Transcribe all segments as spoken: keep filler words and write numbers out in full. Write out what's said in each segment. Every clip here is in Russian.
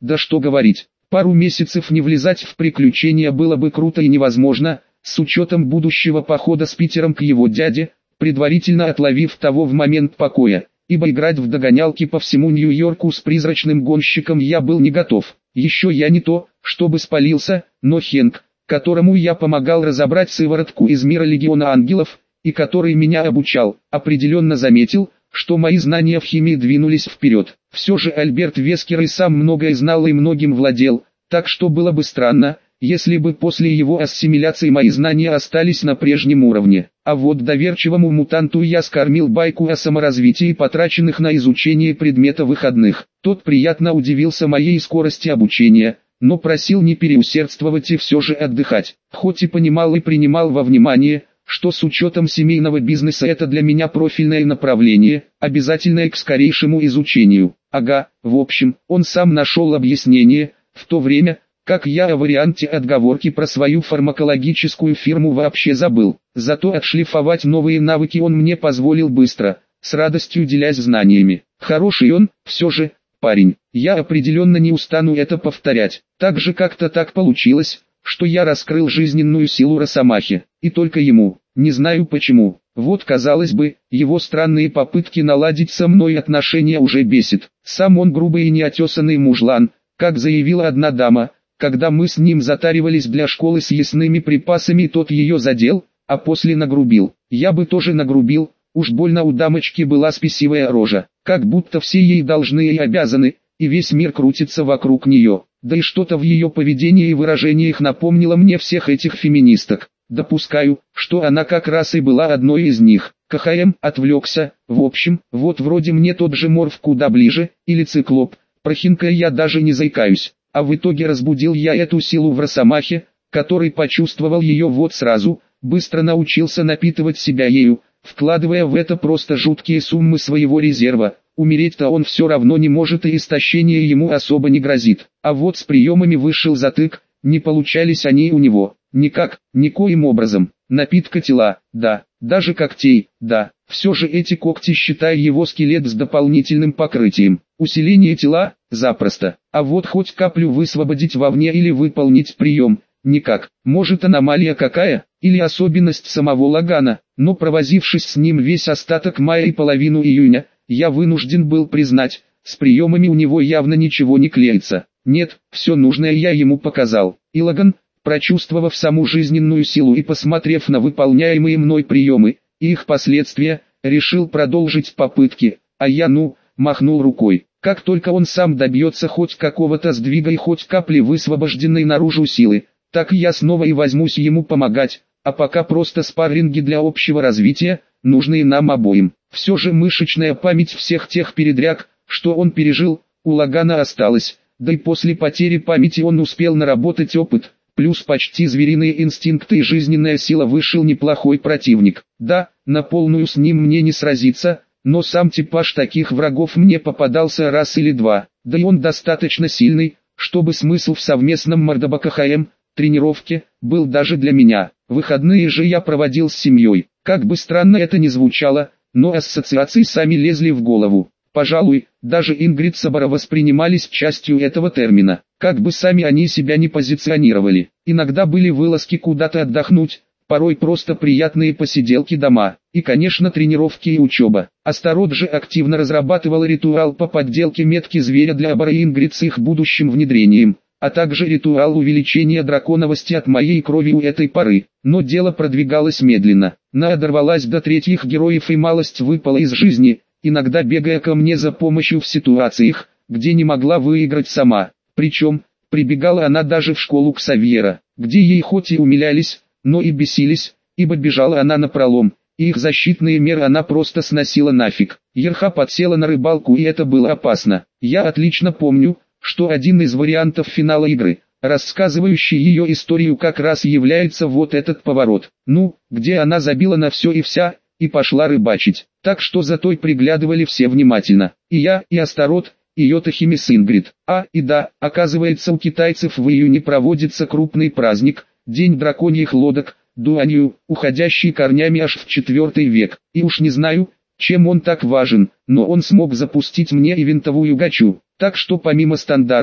Да что говорить, пару месяцев не влезать в приключения было бы круто и невозможно, с учетом будущего похода с Питером к его дяде, предварительно отловив того в момент покоя, ибо играть в догонялки по всему Нью-Йорку с призрачным гонщиком я был не готов. Еще я не то, чтобы спалился, но Хенк, которому я помогал разобрать сыворотку из мира Легиона Ангелов, и который меня обучал, определенно заметил, что мои знания в химии двинулись вперед. Все же Альберт Вескер и сам многое знал и многим владел, так что было бы странно, если бы после его ассимиляции мои знания остались на прежнем уровне. А вот доверчивому мутанту я скормил байку о саморазвитии, потраченных на изучение предмета выходных. Тот приятно удивился моей скорости обучения, но просил не переусердствовать и все же отдыхать. Хоть и понимал и принимал во внимание, что с учетом семейного бизнеса это для меня профильное направление, обязательное к скорейшему изучению. Ага, в общем, он сам нашел объяснение, в то время, как я о варианте отговорки про свою фармакологическую фирму вообще забыл. Зато отшлифовать новые навыки он мне позволил быстро, с радостью делясь знаниями. Хороший он, все же, парень. Я определенно не устану это повторять. Так же как-то так получилось, что я раскрыл жизненную силу Росомахи, и только ему, не знаю почему. Вот, казалось бы, его странные попытки наладить со мной отношения уже бесит. Сам он грубый и неотесанный мужлан, как заявила одна дама, когда мы с ним затаривались для школы с ясными припасами, тот ее задел, а после нагрубил. Я бы тоже нагрубил, уж больно у дамочки была спесивая рожа, как будто все ей должны и обязаны, и весь мир крутится вокруг нее. Да и что-то в ее поведении и выражениях напомнило мне всех этих феминисток. Допускаю, что она как раз и была одной из них. КХМ отвлекся. В общем, вот вроде мне тот же Морф куда ближе, или Циклоп. Про Хинка я даже не заикаюсь. А в итоге разбудил я эту силу в Росомахе, который почувствовал ее вот сразу, быстро научился напитывать себя ею, вкладывая в это просто жуткие суммы своего резерва. Умереть-то он все равно не может, и истощение ему особо не грозит. А вот с приемами вышел затык, не получались они у него. Никак, никоим образом. Напитка тела, да, даже когтей, да. Все же эти когти, считай его скелет с дополнительным покрытием. Усиление тела, запросто. А вот хоть каплю высвободить вовне или выполнить прием, никак. Может, аномалия какая, или особенность самого Лагана. Но провозившись с ним весь остаток мая и половину июня, я вынужден был признать, с приемами у него явно ничего не клеится. Нет, все нужное я ему показал. И Лаган, прочувствовав саму жизненную силу и посмотрев на выполняемые мной приемы, и их последствия, решил продолжить попытки, а я ну, махнул рукой. Как только он сам добьется хоть какого-то сдвига и хоть капли высвобожденной наружу силы, так я снова и возьмусь ему помогать, а пока просто спарринги для общего развития, нужные нам обоим. Все же мышечная память всех тех передряг, что он пережил, у Лагана осталась, да и после потери памяти он успел наработать опыт, плюс почти звериные инстинкты и жизненная сила, вышел неплохой противник. Да, на полную с ним мне не сразиться, но сам типаж таких врагов мне попадался раз или два, да и он достаточно сильный, чтобы смысл в совместном мордобакахаем, тренировке, был даже для меня. Выходные же я проводил с семьей. Как бы странно это ни звучало, но ассоциации сами лезли в голову. Пожалуй, даже Ингрид Собора воспринимались частью этого термина. Как бы сами они себя не позиционировали. Иногда были вылазки куда-то отдохнуть, порой просто приятные посиделки дома. И, конечно, тренировки и учеба. Астарот же активно разрабатывал ритуал по подделке метки зверя для Абара и Ингрид с их будущим внедрением, а также ритуал увеличения драконовости от моей крови у этой поры. Но дело продвигалось медленно. Наа дорвалась до третьих героев и малость выпала из жизни, иногда бегая ко мне за помощью в ситуациях, где не могла выиграть сама. Причем, прибегала она даже в школу Ксавьера, где ей хоть и умилялись, но и бесились, ибо бежала она напролом, и их защитные меры она просто сносила нафиг. Ерха подсела на рыбалку, и это было опасно. Я отлично помню, что один из вариантов финала игры, рассказывающий ее историю, как раз является вот этот поворот. Ну, где она забила на все и вся, и пошла рыбачить. Так что за той приглядывали все внимательно. И я, и Астарот, и Йотахими с Ингрид. А, и да, оказывается, у китайцев в июне проводится крупный праздник, День драконьих лодок, Дуанью, уходящий корнями аж в четвертый век. И уж не знаю, чем он так важен, но он смог запустить мне и винтовую гачу. Так что помимо стандартной,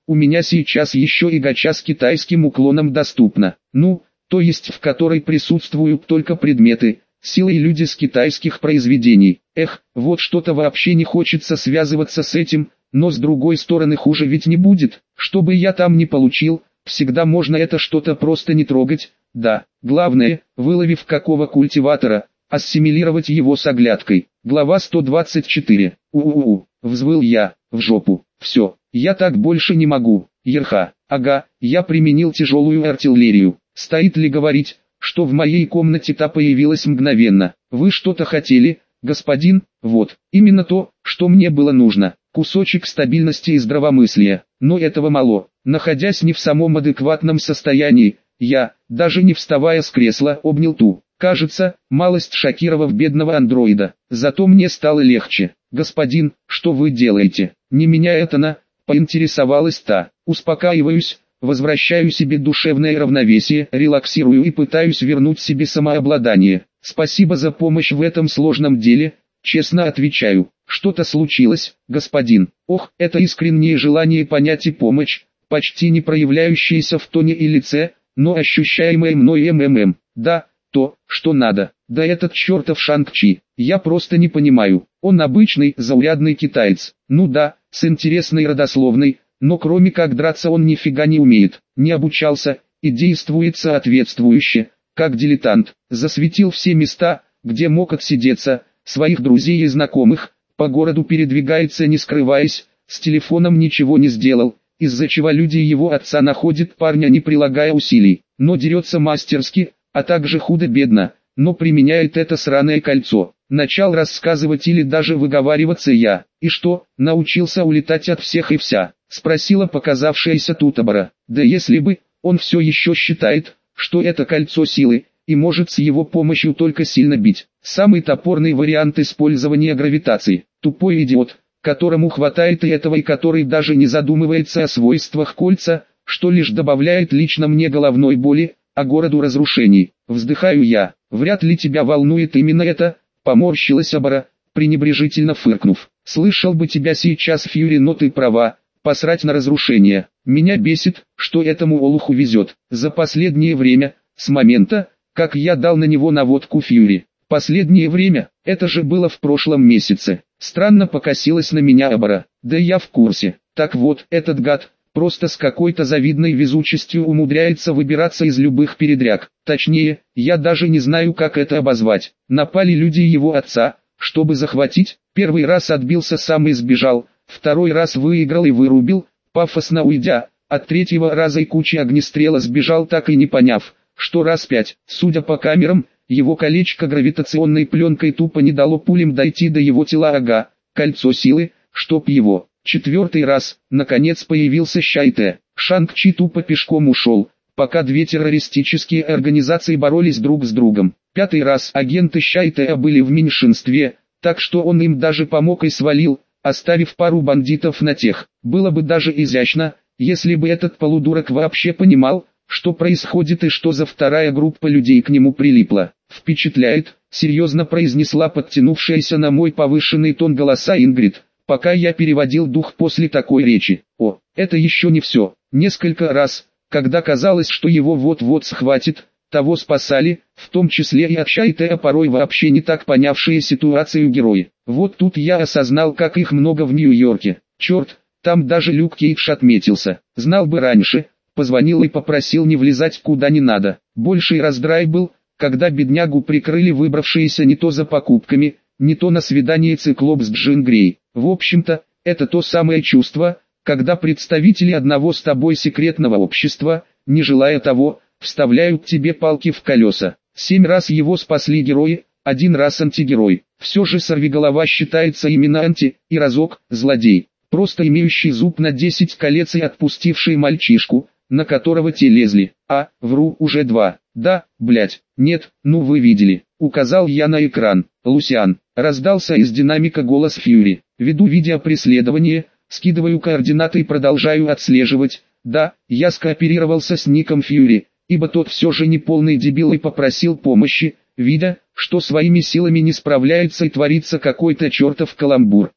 у меня сейчас еще и гача с китайским уклоном доступна. Ну, то есть в которой присутствуют только предметы, силы и люди с китайских произведений. Эх, вот что-то вообще не хочется связываться с этим, но с другой стороны хуже ведь не будет. Что бы я там ни получил, всегда можно это что-то просто не трогать. Да, главное, выловив какого культиватора, ассимилировать его с оглядкой. Глава сто двадцать четыре. У-у-у, взвыл я, в жопу. Все, я так больше не могу. Ерха, ага, я применил тяжелую артиллерию. Стоит ли говорить, что в моей комнате та появилась мгновенно? Вы что-то хотели, господин? Вот, именно то, что мне было нужно. Кусочек стабильности и здравомыслия. Но этого мало. Находясь не в самом адекватном состоянии, я, даже не вставая с кресла, обнял ту, кажется, малость шокировав бедного андроида. Зато мне стало легче. «Господин, что вы делаете? Не меня это на...» — поинтересовалась та. «Успокаиваюсь, возвращаю себе душевное равновесие, релаксирую и пытаюсь вернуть себе самообладание. Спасибо за помощь в этом сложном деле, честно отвечаю. Что-то случилось, господин?» Ох, это искреннее желание понять и помощь, почти не проявляющееся в тоне и лице, но ощущаемое мной МММ. Да, то, что надо. Да этот чертов Шанг-Чи, я просто не понимаю. Он обычный, заурядный китаец. Ну да, с интересной родословной, но кроме как драться он нифига не умеет, не обучался, и действует соответствующе, как дилетант. Засветил все места, где мог отсидеться, своих друзей и знакомых, по городу передвигается не скрываясь, с телефоном ничего не сделал, из-за чего люди его отца находят парня не прилагая усилий, но дерется мастерски, а также худо-бедно, но применяет это сраное кольцо. Начал рассказывать или даже выговариваться я. «И что, научился улетать от всех и вся?» — спросила показавшаяся Тутабара. «Да если бы, он все еще считает, что это кольцо силы, и может с его помощью только сильно бить. Самый топорный вариант использования гравитации. Тупой идиот, которому хватает и этого и который даже не задумывается о свойствах кольца, что лишь добавляет лично мне головной боли, а городу разрушений». Вздыхаю я. «Вряд ли тебя волнует именно это», — поморщилась Абара, пренебрежительно фыркнув. «Слышал бы тебя сейчас, Фьюри, но ты права, посрать на разрушение. Меня бесит, что этому олуху везет. За последнее время, с момента, как я дал на него наводку Фьюри. Последнее время, это же было в прошлом месяце». Странно покосилась на меня Абара. «Да я в курсе. Так вот, этот гад, просто с какой-то завидной везучестью умудряется выбираться из любых передряг. Точнее, я даже не знаю, как это обозвать. Напали люди его отца, чтобы захватить. Первый раз отбился сам и сбежал, второй раз выиграл и вырубил, пафосно уйдя, от третьего раза и кучи огнестрела сбежал, так и не поняв, что раз пять. Судя по камерам, его колечко гравитационной пленкой тупо не дало пулям дойти до его тела. Ага, кольцо силы, чтоб его. Четвертый раз, наконец, появился Шайте. Шанг-Чи тупо пешком ушел, пока две террористические организации боролись друг с другом. Пятый раз агенты Шайте были в меньшинстве, так что он им даже помог и свалил, оставив пару бандитов на тех. Было бы даже изящно, если бы этот полудурок вообще понимал, что происходит и что за вторая группа людей к нему прилипла. «Впечатляет», — серьезно произнесла подтянувшаяся на мой повышенный тон голоса Ингрид, пока я переводил дух после такой речи. О, это еще не все. Несколько раз, когда казалось, что его вот-вот схватит, того спасали, в том числе и от Шайте, а порой вообще не так понявшие ситуацию герои. Вот тут я осознал, как их много в Нью-Йорке. Черт, там даже Люк Кейдж отметился. Знал бы раньше, позвонил и попросил не влезать куда не надо. Больший раздрай был, когда беднягу прикрыли выбравшиеся не то за покупками, не то на свидание Циклоп с Джин Грей. В общем-то, это то самое чувство, когда представители одного с тобой секретного общества, не желая того, вставляют тебе палки в колеса. Семь раз его спасли герои, один раз антигерой. Все же сорвиголова считается именно анти, и разок – злодей, просто имеющий зуб на десять колец и отпустивший мальчишку, на которого те лезли. А, вру, уже два. Да, блять, нет, ну вы видели. Указал я на экран. «Лусиан», раздался из динамика голос Фьюри. «Веду видеопреследование, скидываю координаты и продолжаю отслеживать». Да, я скооперировался с Ником Фьюри, ибо тот все же не полный дебил и попросил помощи, видя, что своими силами не справляется и творится какой-то чертов каламбур.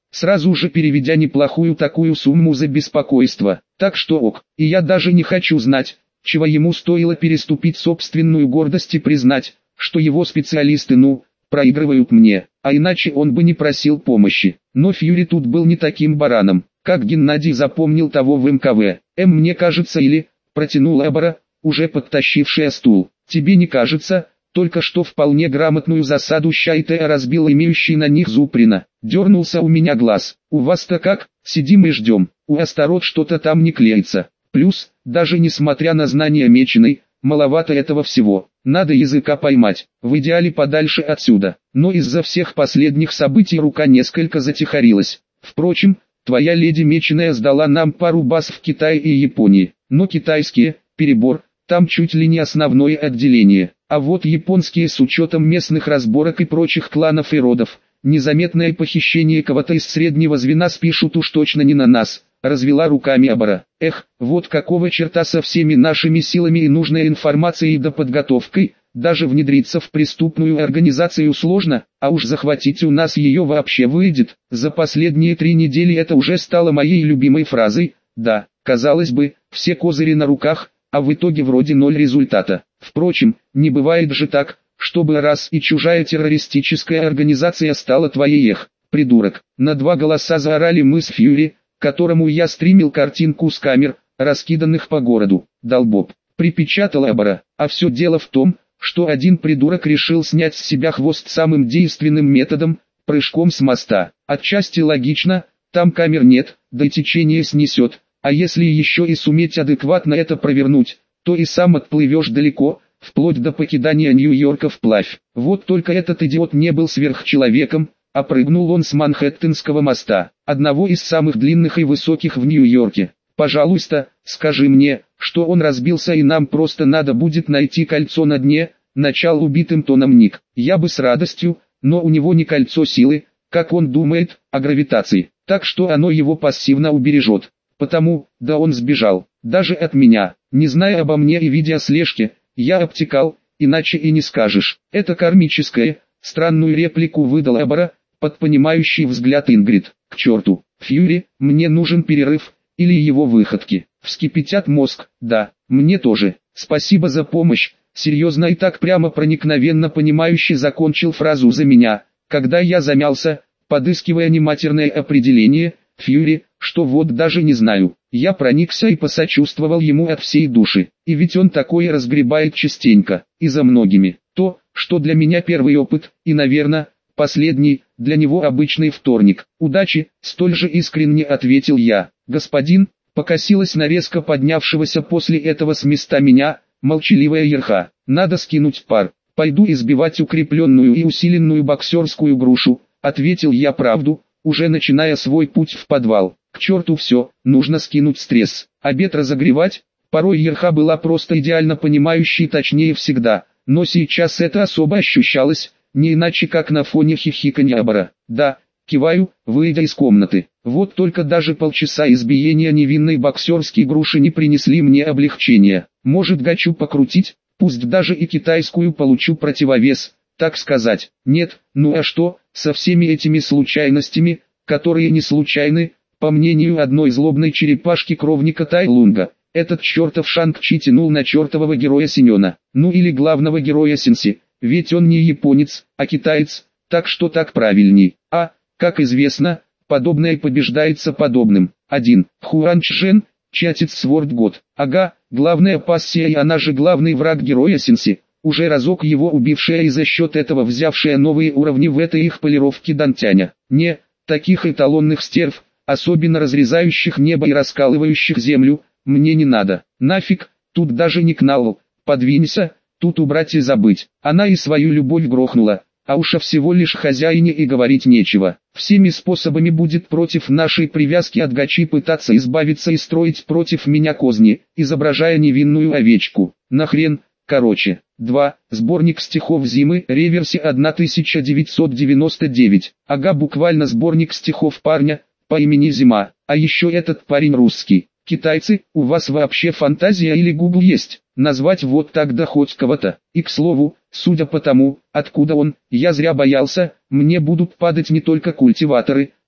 сразу же переведя неплохую такую сумму за беспокойство. Так что ок, и я даже не хочу знать, чего ему стоило переступить собственную гордость и признать, что его специалисты ну, проигрывают мне, а иначе он бы не просил помощи. Но Фьюри тут был не таким бараном, как Геннадий запомнил того в эм ка вэ. М мне кажется или, протянул Абара, уже подтащившая стул. Тебе не кажется? Только что вполне грамотную засаду Щайтея разбил имеющий на них Зуприна. Дернулся у меня глаз. У вас-то как? Сидим и ждем. У Астарот что-то там не клеится. Плюс, даже несмотря на знание Меченой, маловато этого всего. Надо языка поймать, в идеале подальше отсюда. Но из-за всех последних событий рука несколько затихарилась. Впрочем, твоя леди Меченая сдала нам пару баз в Китае и Японии. Но китайские, перебор, там чуть ли не основное отделение. А вот японские с учетом местных разборок и прочих кланов и родов, незаметное похищение кого-то из среднего звена спишут уж точно не на нас, развела руками Абара. Эх, вот какого черта со всеми нашими силами и нужной информацией да подготовкой, даже внедриться в преступную организацию сложно, а уж захватить у нас ее вообще выйдет. За последние три недели это уже стало моей любимой фразой. Да, казалось бы, все козыри на руках, а в итоге вроде ноль результата. Впрочем, не бывает же так, чтобы раз и чужая террористическая организация стала твоей. Эх, придурок. На два голоса заорали мы с Фьюри, которому я стримил картинку с камер, раскиданных по городу. Долбоб. Припечатал Абара. А все дело в том, что один придурок решил снять с себя хвост самым действенным методом, прыжком с моста. Отчасти логично, там камер нет, да и течение снесет. А если еще и суметь адекватно это провернуть, то и сам отплывешь далеко, вплоть до покидания Нью-Йорка вплавь. Вот только этот идиот не был сверхчеловеком, а прыгнул он с Манхэттенского моста, одного из самых длинных и высоких в Нью-Йорке. Пожалуйста, скажи мне, что он разбился и нам просто надо будет найти кольцо на дне, начал убитым тоном Ник. Я бы с радостью, но у него не кольцо силы, как он думает, а гравитации, так что оно его пассивно убережет. Потому, да он сбежал, даже от меня, не зная обо мне и видя слежки, я обтекал, иначе и не скажешь. Это кармическое, странную реплику выдал Абара, под понимающий взгляд Ингрид. К черту, Фьюри, мне нужен перерыв, или его выходки. Вскипятят мозг, да, мне тоже. Спасибо за помощь, серьезно и так прямо проникновенно понимающе закончил фразу за меня, когда я замялся, подыскивая нематерное определение, Фьюри, что вот даже не знаю. Я проникся и посочувствовал ему от всей души, и ведь он такое разгребает частенько, и за многими. То, что для меня первый опыт, и, наверное, последний, для него обычный вторник. Удачи, столь же искренне ответил я. Господин, покосилась на резко поднявшегося после этого с места меня, молчаливая ерха. Надо скинуть пар, пойду избивать укрепленную и усиленную боксерскую грушу, ответил я правду, уже начиная свой путь в подвал. К черту все, нужно скинуть стресс, обед разогревать. Порой ерха была просто идеально понимающей, точнее всегда, но сейчас это особо ощущалось, не иначе как на фоне хихиканья Абара. Да, киваю, выйдя из комнаты. Вот только даже полчаса избиения невинной боксерской груши не принесли мне облегчения. Может гачу покрутить, пусть даже и китайскую получу противовес, так сказать. Нет, ну а что, со всеми этими случайностями, которые не случайны, по мнению одной злобной черепашки кровника Тайлунга, этот чертов Шанг-Чи тянул на чертового героя Синьона, ну или главного героя Синси, ведь он не японец, а китаец, так что так правильней. А, как известно, подобное побеждается подобным. один. Хуан Чжэн, чатец Сворд Год. Ага, главная пассия и она же главный враг героя Синси, уже разок его убившая и за счет этого взявшая новые уровни в этой их полировке Дантяня. Не, таких эталонных стерв, особенно разрезающих небо и раскалывающих землю, мне не надо. Нафиг, тут даже не кнал, подвинься, тут убрать и забыть. Она и свою любовь грохнула, а уж о всего лишь хозяине и говорить нечего. Всеми способами будет против нашей привязки от гачи пытаться избавиться и строить против меня козни, изображая невинную овечку. Нахрен, короче. два. Сборник стихов Зимы, реверсе тысяча девятьсот девяносто девять. Ага, буквально сборник стихов парня по имени Зима, а еще этот парень русский. Китайцы, у вас вообще фантазия или Google есть? Назвать вот так да хоть кого-то. И к слову, судя по тому, откуда он, я зря боялся, мне будут падать не только культиваторы,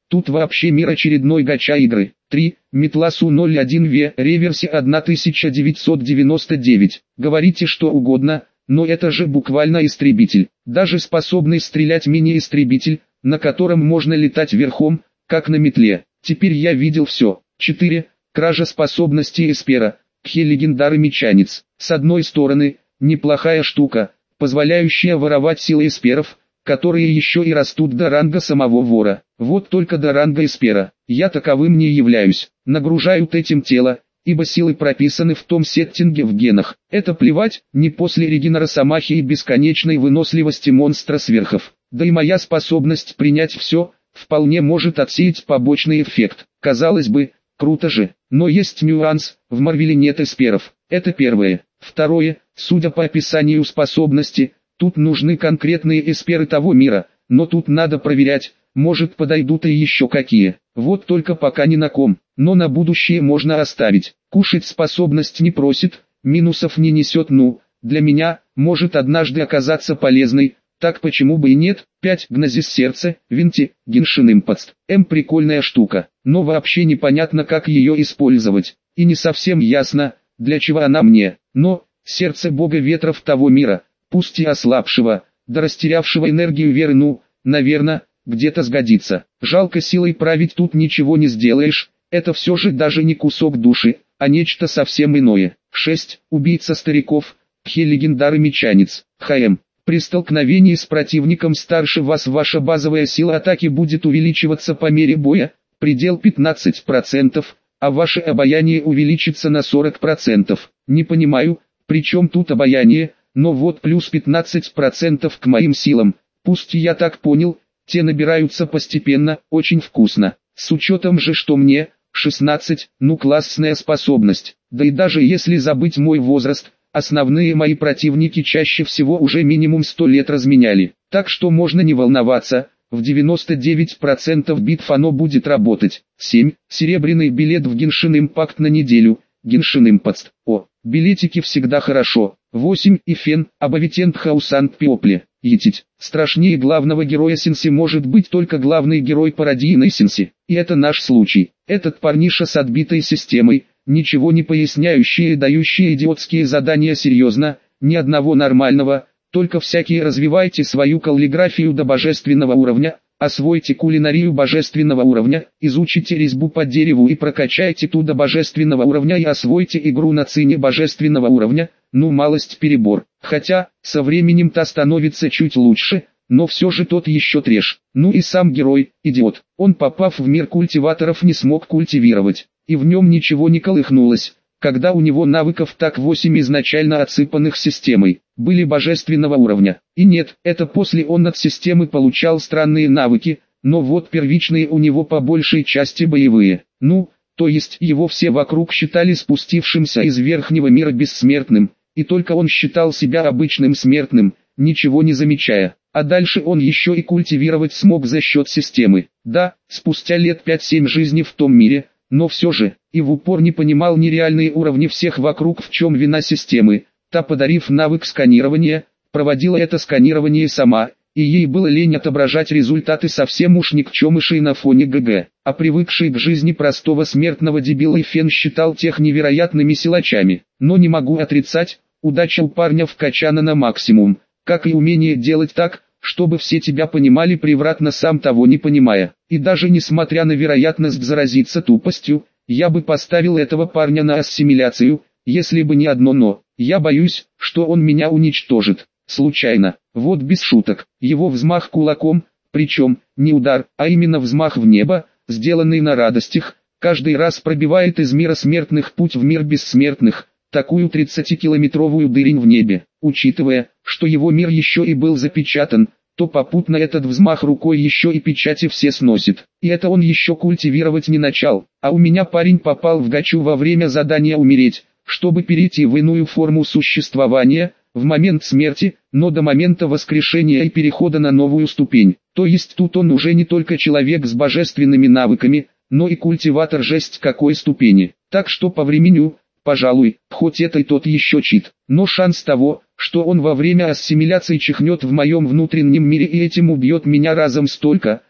Тут вообще мир очередной гача игры. три. Метла Су ноль один вэ, реверсе тысяча девятьсот девяносто девять. Говорите что угодно, но это же буквально истребитель. Даже способный стрелять мини-истребитель, на котором можно летать верхом, как на метле. Теперь я видел все. четыре. Кража способности Эспера. Кхе легендар и мечанец. С одной стороны, неплохая штука, позволяющая воровать силы эсперов, которые еще и растут до ранга самого вора. Вот только до ранга эспера. Я таковым не являюсь. Нагружают этим тело, ибо силы прописаны в том сеттинге в генах. Это плевать, не после регенеросомахи и бесконечной выносливости монстра сверхов. Да и моя способность принять все, вполне может отсеять побочный эффект. Казалось бы, круто же, но есть нюанс, в Марвеле нет эсперов. Это первое. Второе, судя по описанию способности, тут нужны конкретные эсперы того мира, но тут надо проверять, может подойдут и еще какие. Вот только пока ни на ком, но на будущее можно оставить. Кушать способность не просит, минусов не несет, ну, для меня, может однажды оказаться полезной, так почему бы и нет. пять. Гнозис сердца, Винти, Геншин Импакт. М прикольная штука, но вообще непонятно как ее использовать, и не совсем ясно, для чего она мне. Но, сердце бога ветров того мира, пусть и ослабшего, да растерявшего энергию веры, ну, наверное, где-то сгодится. Жалко, силой править тут ничего не сделаешь, это все же даже не кусок души, а нечто совсем иное. шесть. Убийца стариков, Кхе легендар и мечанец. ХМ. При столкновении с противником старше вас ваша базовая сила атаки будет увеличиваться по мере боя, предел пятнадцать процентов, а ваше обаяние увеличится на сорок процентов. Не понимаю, при чем тут обаяние, но вот плюс пятнадцать процентов к моим силам, пусть я так понял, те набираются постепенно, очень вкусно. С учетом же, что мне, шестнадцать, ну классная способность, да и даже если забыть мой возраст, основные мои противники чаще всего уже минимум сто лет разменяли, так что можно не волноваться, в девяноста девяти процентах битв оно будет работать. семь. Серебряный билет в Геншин Импакт на неделю, Геншин Импакт. О, билетики всегда хорошо. восемь. Ифен, Абавитент Хаусант Пиопле. Етить. Страшнее главного героя Синси может быть только главный герой пародийной Синси. И это наш случай. Этот парниша с отбитой системой, ничего не поясняющие и дающие идиотские задания серьезно, ни одного нормального, только всякие развивайте свою каллиграфию до божественного уровня, освойте кулинарию божественного уровня, изучите резьбу по дереву и прокачайте ту до божественного уровня и освойте игру на цине божественного уровня, ну малость перебор, хотя, со временем-то становится чуть лучше, но все же тот еще треш. Ну и сам герой, идиот, он попав в мир культиваторов не смог культивировать, и в нем ничего не колыхнулось, когда у него навыков так восемь изначально отсыпанных системой, были божественного уровня. И нет, это после он от системы получал странные навыки, но вот первичные у него по большей части боевые. Ну, то есть его все вокруг считали спустившимся из верхнего мира бессмертным, и только он считал себя обычным смертным, ничего не замечая. А дальше он еще и культивировать смог за счет системы. Да, спустя лет пять-семь жизни в том мире, но все же, и в упор не понимал нереальные уровни всех вокруг, в чем вина системы. Та, подарив навык сканирования, проводила это сканирование сама, и ей было лень отображать результаты совсем уж никчемышей на фоне ГГ. А привыкший к жизни простого смертного дебила Фен считал тех невероятными силачами. Но не могу отрицать, удача у парня вкачана на максимум, как и умение делать так, чтобы все тебя понимали превратно, сам того не понимая. И даже несмотря на вероятность заразиться тупостью, я бы поставил этого парня на ассимиляцию, если бы не одно но. Я боюсь, что он меня уничтожит. Случайно. Вот без шуток. Его взмах кулаком, причем, не удар, а именно взмах в небо, сделанный на радостях, каждый раз пробивает из мира смертных путь в мир бессмертных, такую тридцатикилометровую дырень в небе. Учитывая, что его мир еще и был запечатан, то попутно этот взмах рукой еще и печати все сносит. И это он еще культивировать не начал. А у меня парень попал в гачу во время задания умереть, чтобы перейти в иную форму существования, в момент смерти, но до момента воскрешения и перехода на новую ступень. То есть тут он уже не только человек с божественными навыками, но и культиватор жесть какой ступени. Так что по времени, пожалуй, хоть это и тот еще чит, но шанс того, что он во время ассимиляции чихнет в моем внутреннем мире и этим убьет меня разом столько,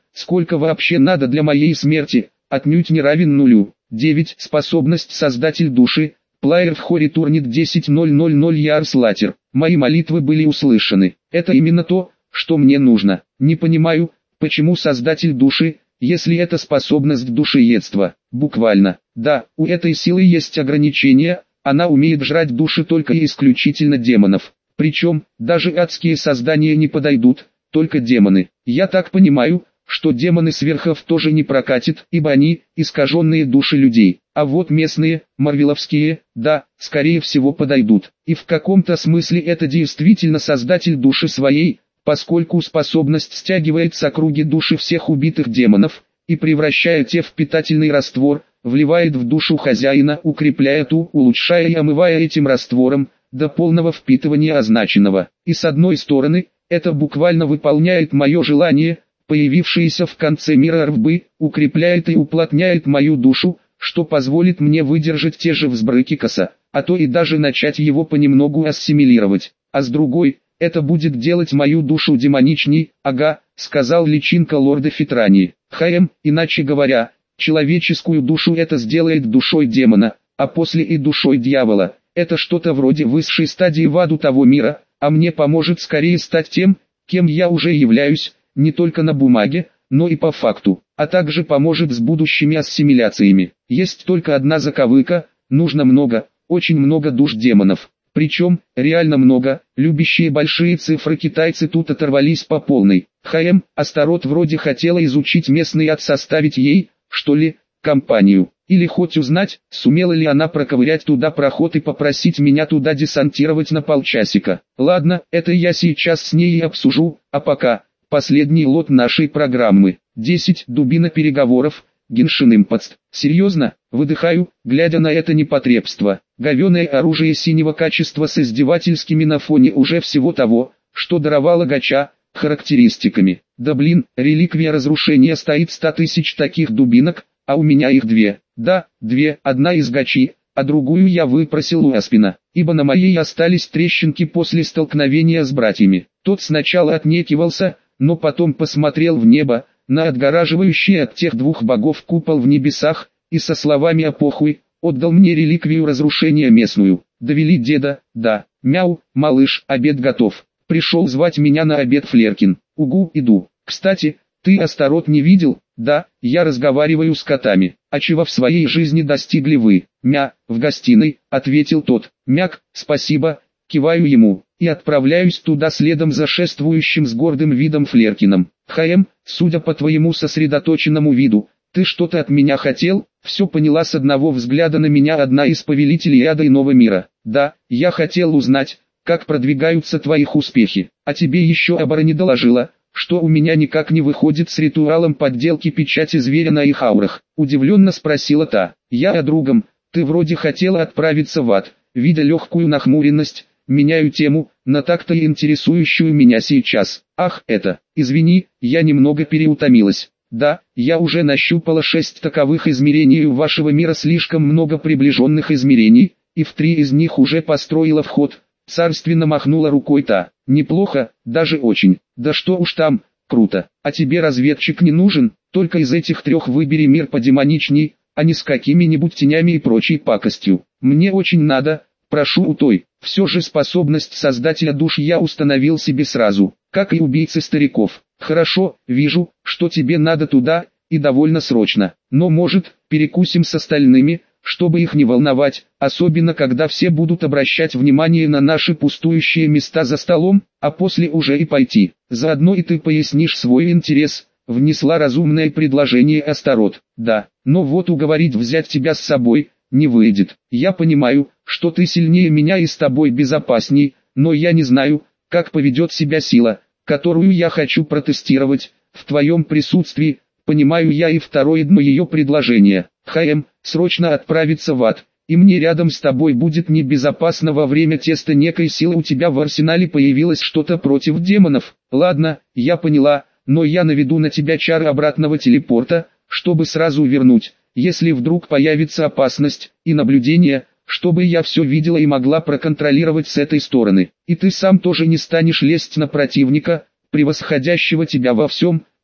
сколько вообще надо для моей смерти, отнюдь не равен нулю. девять. Способность создатель души. Плеер в хоре турнит десять тысяч ярс латер. Мои молитвы были услышаны. Это именно то, что мне нужно. Не понимаю, почему создатель души, если это способность душеедства. Буквально. Да, у этой силы есть ограничения, она умеет жрать души только и исключительно демонов. Причем, даже адские создания не подойдут, только демоны. Я так понимаю, что демоны сверхов тоже не прокатит, ибо они – искаженные души людей. А вот местные, марвеловские, да, скорее всего подойдут. И в каком-то смысле это действительно создатель души своей, поскольку способность стягивает с округи души всех убитых демонов, и превращая те в питательный раствор, вливает в душу хозяина, укрепляя ту, улучшая и омывая этим раствором, до полного впитывания означенного. И с одной стороны, это буквально выполняет мое желание, появившееся в конце мира рвбы, укрепляет и уплотняет мою душу, что позволит мне выдержать те же взбрыки коса, а то и даже начать его понемногу ассимилировать. А с другой, это будет делать мою душу демоничней, ага, сказал личинка лорда Фитрани. Хм, иначе говоря, человеческую душу это сделает душой демона, а после и душой дьявола. Это что-то вроде высшей стадии в аду того мира, а мне поможет скорее стать тем, кем я уже являюсь, не только на бумаге, но и по факту, а также поможет с будущими ассимиляциями. Есть только одна заковыка, нужно много, очень много душ демонов. Причем, реально много, любящие большие цифры китайцы тут оторвались по полной. Хм, Астарот вроде хотела изучить местный ад, составить ей, что ли, компанию. Или хоть узнать, сумела ли она проковырять туда проход и попросить меня туда десантировать на полчасика. Ладно, это я сейчас с ней и обсужу, а пока, последний лот нашей программы. десять. Дубина переговоров, Геншин Импакт. Серьезно, выдыхаю, глядя на это непотребство. Говеное оружие синего качества с издевательскими на фоне уже всего того, что даровало гача, характеристиками. Да блин, реликвия разрушения стоит ста тысяч таких дубинок, а у меня их две. Да, две, одна из гачи, а другую я выпросил у Аспина, ибо на моей остались трещинки после столкновения с братьями. Тот сначала отнекивался, но потом посмотрел в небо, на отгораживающий от тех двух богов купол в небесах, и со словами «а похуй», отдал мне реликвию разрушения местную. Довели деда, да, мяу, малыш, обед готов. Пришел звать меня на обед Флеркин. Угу, иду. Кстати, ты Астарот не видел? Да, я разговариваю с котами. А чего в своей жизни достигли вы? Мя, в гостиной, ответил тот. Мяк, спасибо, киваю ему, и отправляюсь туда следом за шествующим с гордым видом Флеркиным. Хм, судя по твоему сосредоточенному виду, ты что-то от меня хотел? Все поняла с одного взгляда на меня одна из повелителей ада иного мира. Да, я хотел узнать, как продвигаются твои успехи, а тебе еще Абара не доложила, что у меня никак не выходит с ритуалом подделки печати зверя на их аурах. Удивленно спросила та. Я о другом, ты вроде хотела отправиться в ад. Видя легкую нахмуренность, меняю тему, на так-то и интересующую меня сейчас. Ах, это, извини, я немного переутомилась. Да, я уже нащупала шесть таковых измерений у вашего мира, слишком много приближенных измерений, и в три из них уже построила вход. Царственно махнула рукой та. Неплохо, даже очень. Да что уж там, круто. А тебе разведчик не нужен? Только из этих трех выбери мир подемоничней, а не с какими-нибудь тенями и прочей пакостью. Мне очень надо, прошу у той. Все же способность создателя душ я установил себе сразу, как и убийцы стариков. Хорошо, вижу, что тебе надо туда, и довольно срочно. Но может, перекусим с остальными, чтобы их не волновать, особенно когда все будут обращать внимание на наши пустующие места за столом, а после уже и пойти. Заодно и ты пояснишь свой интерес, внесла разумное предложение Астарот. Да, но вот уговорить взять тебя с собой не выйдет. Я понимаю, что ты сильнее меня и с тобой безопасней, но я не знаю, как поведет себя сила, которую я хочу протестировать, в твоем присутствии. Понимаю я и второе дно ее предложения. Хм, срочно отправиться в ад, и мне рядом с тобой будет небезопасно во время теста некой силы, у тебя в арсенале появилось что-то против демонов. Ладно, я поняла, но я наведу на тебя чары обратного телепорта, чтобы сразу вернуть, если вдруг появится опасность, и наблюдение, чтобы я все видела и могла проконтролировать с этой стороны. И ты сам тоже не станешь лезть на противника, превосходящего тебя во всем,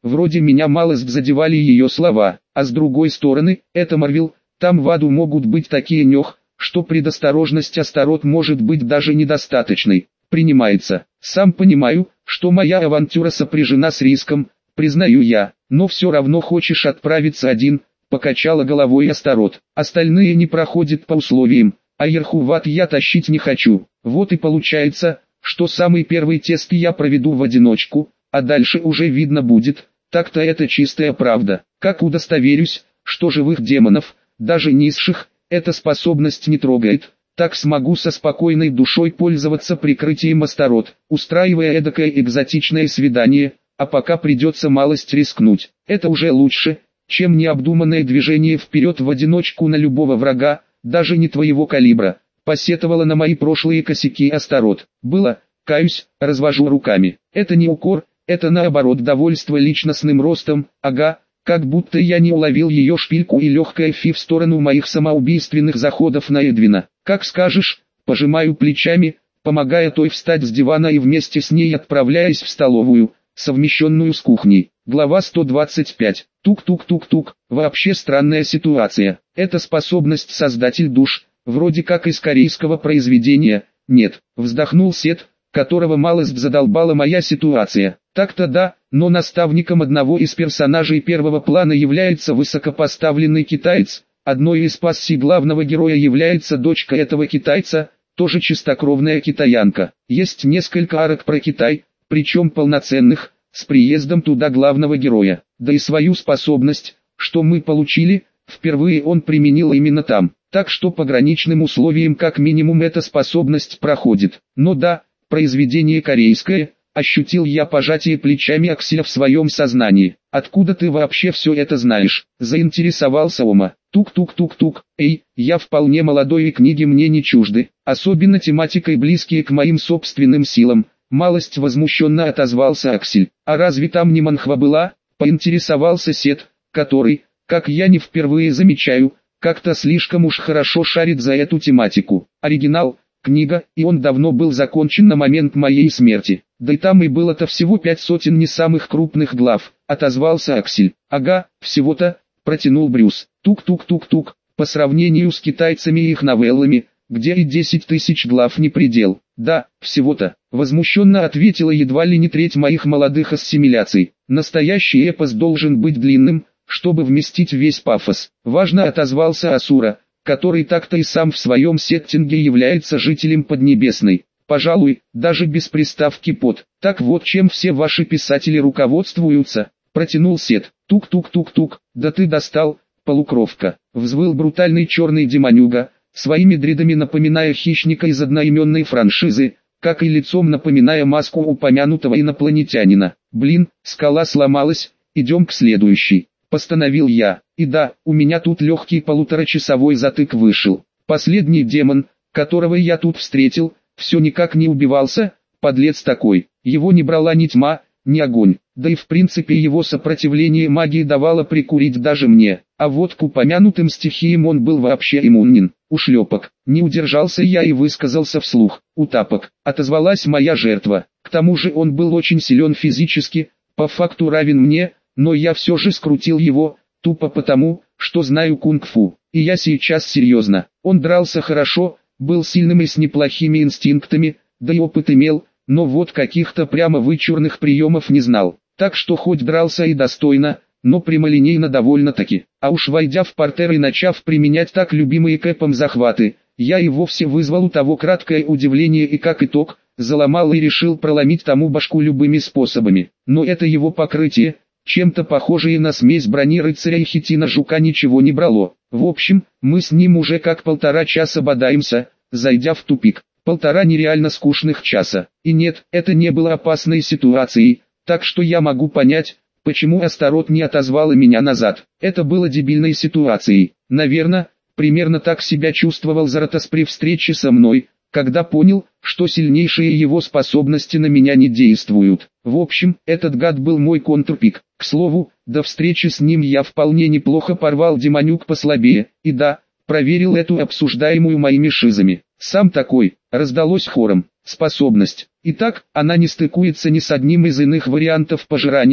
вроде меня малость задевали ее слова, а с другой стороны, это Марвел, там в аду могут быть такие нёх, что предосторожность Астарот может быть даже недостаточной. Принимается. Сам понимаю, что моя авантюра сопряжена с риском, признаю я, но все равно хочешь отправиться один, покачала головой Астарот. Остальные не проходят по условиям, а Ерху в ад я тащить не хочу. Вот и получается, что самый первый тест я проведу в одиночку, а дальше уже видно будет. Так-то это чистая правда. Как удостоверюсь, что живых демонов, даже низших, эта способность не трогает, так смогу со спокойной душой пользоваться прикрытием Астарот, устраивая эдакое экзотичное свидание, а пока придется малость рискнуть. Это уже лучше, чем необдуманное движение вперед в одиночку на любого врага, даже не твоего калибра. Посетовала на мои прошлые косяки Астарот. Было, каюсь, развожу руками. Это не укор, это наоборот довольство личностным ростом, ага. Как будто я не уловил ее шпильку и легкое фи в сторону моих самоубийственных заходов на Эдвина. Как скажешь, пожимаю плечами, помогая той встать с дивана и вместе с ней отправляясь в столовую, совмещенную с кухней. Глава сто двадцать пять. Тук-тук-тук-тук. Вообще странная ситуация. Это способность создатель душ, вроде как из корейского произведения. Нет, вздохнул Сет, которого малость задолбала моя ситуация. Так-то да, но наставником одного из персонажей первого плана является высокопоставленный китаец, одной из пассий главного героя является дочка этого китайца, тоже чистокровная китаянка. Есть несколько арок про Китай, причем полноценных, с приездом туда главного героя. Да и свою способность, что мы получили, впервые он применил именно там. Так что по граничным условиям как минимум эта способность проходит. Но да, произведение корейское. Ощутил я пожатие плечами Акселя в своем сознании. «Откуда ты вообще все это знаешь?» – заинтересовался Ома. Тук-тук-тук-тук. «Эй, я вполне молодой и книги мне не чужды, особенно тематикой близкие к моим собственным силам». Малость возмущенно отозвался Аксель. «А разве там не манхва была?» – поинтересовался Сет, который, как я не впервые замечаю, как-то слишком уж хорошо шарит за эту тематику. Оригинал, книга, и он давно был закончен на момент моей смерти. Да и там и было-то всего пять сотен не самых крупных глав, отозвался Аксель. Ага, всего-то, протянул Брюс. Тук-тук-тук-тук, по сравнению с китайцами и их новеллами, где и десять тысяч глав не предел. Да, всего-то, возмущенно ответила едва ли не треть моих молодых ассимиляций. Настоящий эпос должен быть длинным, чтобы вместить весь пафос. Важно отозвался Асура, который так-то и сам в своем сеттинге является жителем Поднебесной. Пожалуй, даже без приставки «под». Так вот чем все ваши писатели руководствуются, протянул Сет. Тук-тук-тук-тук, да ты достал, полукровка. Взвыл брутальный черный демонюга, своими дридами напоминая хищника из одноименной франшизы, как и лицом напоминая маску упомянутого инопланетянина. Блин, скала сломалась, идем к следующей. Постановил я. И да, у меня тут легкий полуторачасовой затык вышел. Последний демон, которого я тут встретил, все никак не убивался, подлец такой. Его не брала ни тьма, ни огонь. Да и в принципе его сопротивление магии давало прикурить даже мне. А вот к упомянутым стихиям он был вообще иммунен. Ушлепок. Не удержался я и высказался вслух. Утапок. Отозвалась моя жертва. К тому же он был очень силен физически, по факту равен мне, но я все же скрутил его, тупо потому, что знаю кунг-фу. И я сейчас серьезно. Он дрался хорошо, был сильным и с неплохими инстинктами, да и опыт имел, но вот каких-то прямо вычурных приемов не знал. Так что хоть дрался и достойно, но прямолинейно довольно-таки. А уж войдя в партер и начав применять так любимые Кэпом захваты, я и вовсе вызвал у того краткое удивление и как итог, заломал и решил проломить тому башку любыми способами. Но это его покрытие, чем-то похожее на смесь брони рыцаря и хитина жука, ничего не брало. В общем, мы с ним уже как полтора часа бодаемся, зайдя в тупик. Полтора нереально скучных часа. И нет, это не было опасной ситуацией, так что я могу понять, почему Астарот не отозвала меня назад. Это было дебильной ситуацией. Наверное, примерно так себя чувствовал Заратос при встрече со мной, когда понял, что сильнейшие его способности на меня не действуют. В общем, этот гад был мой контрпик. К слову, до встречи с ним я вполне неплохо порвал демонюк послабее, и да, проверил эту обсуждаемую моими шизами. Сам такой, раздалось хором, способность. Итак, она не стыкуется ни с одним из иных вариантов пожирания,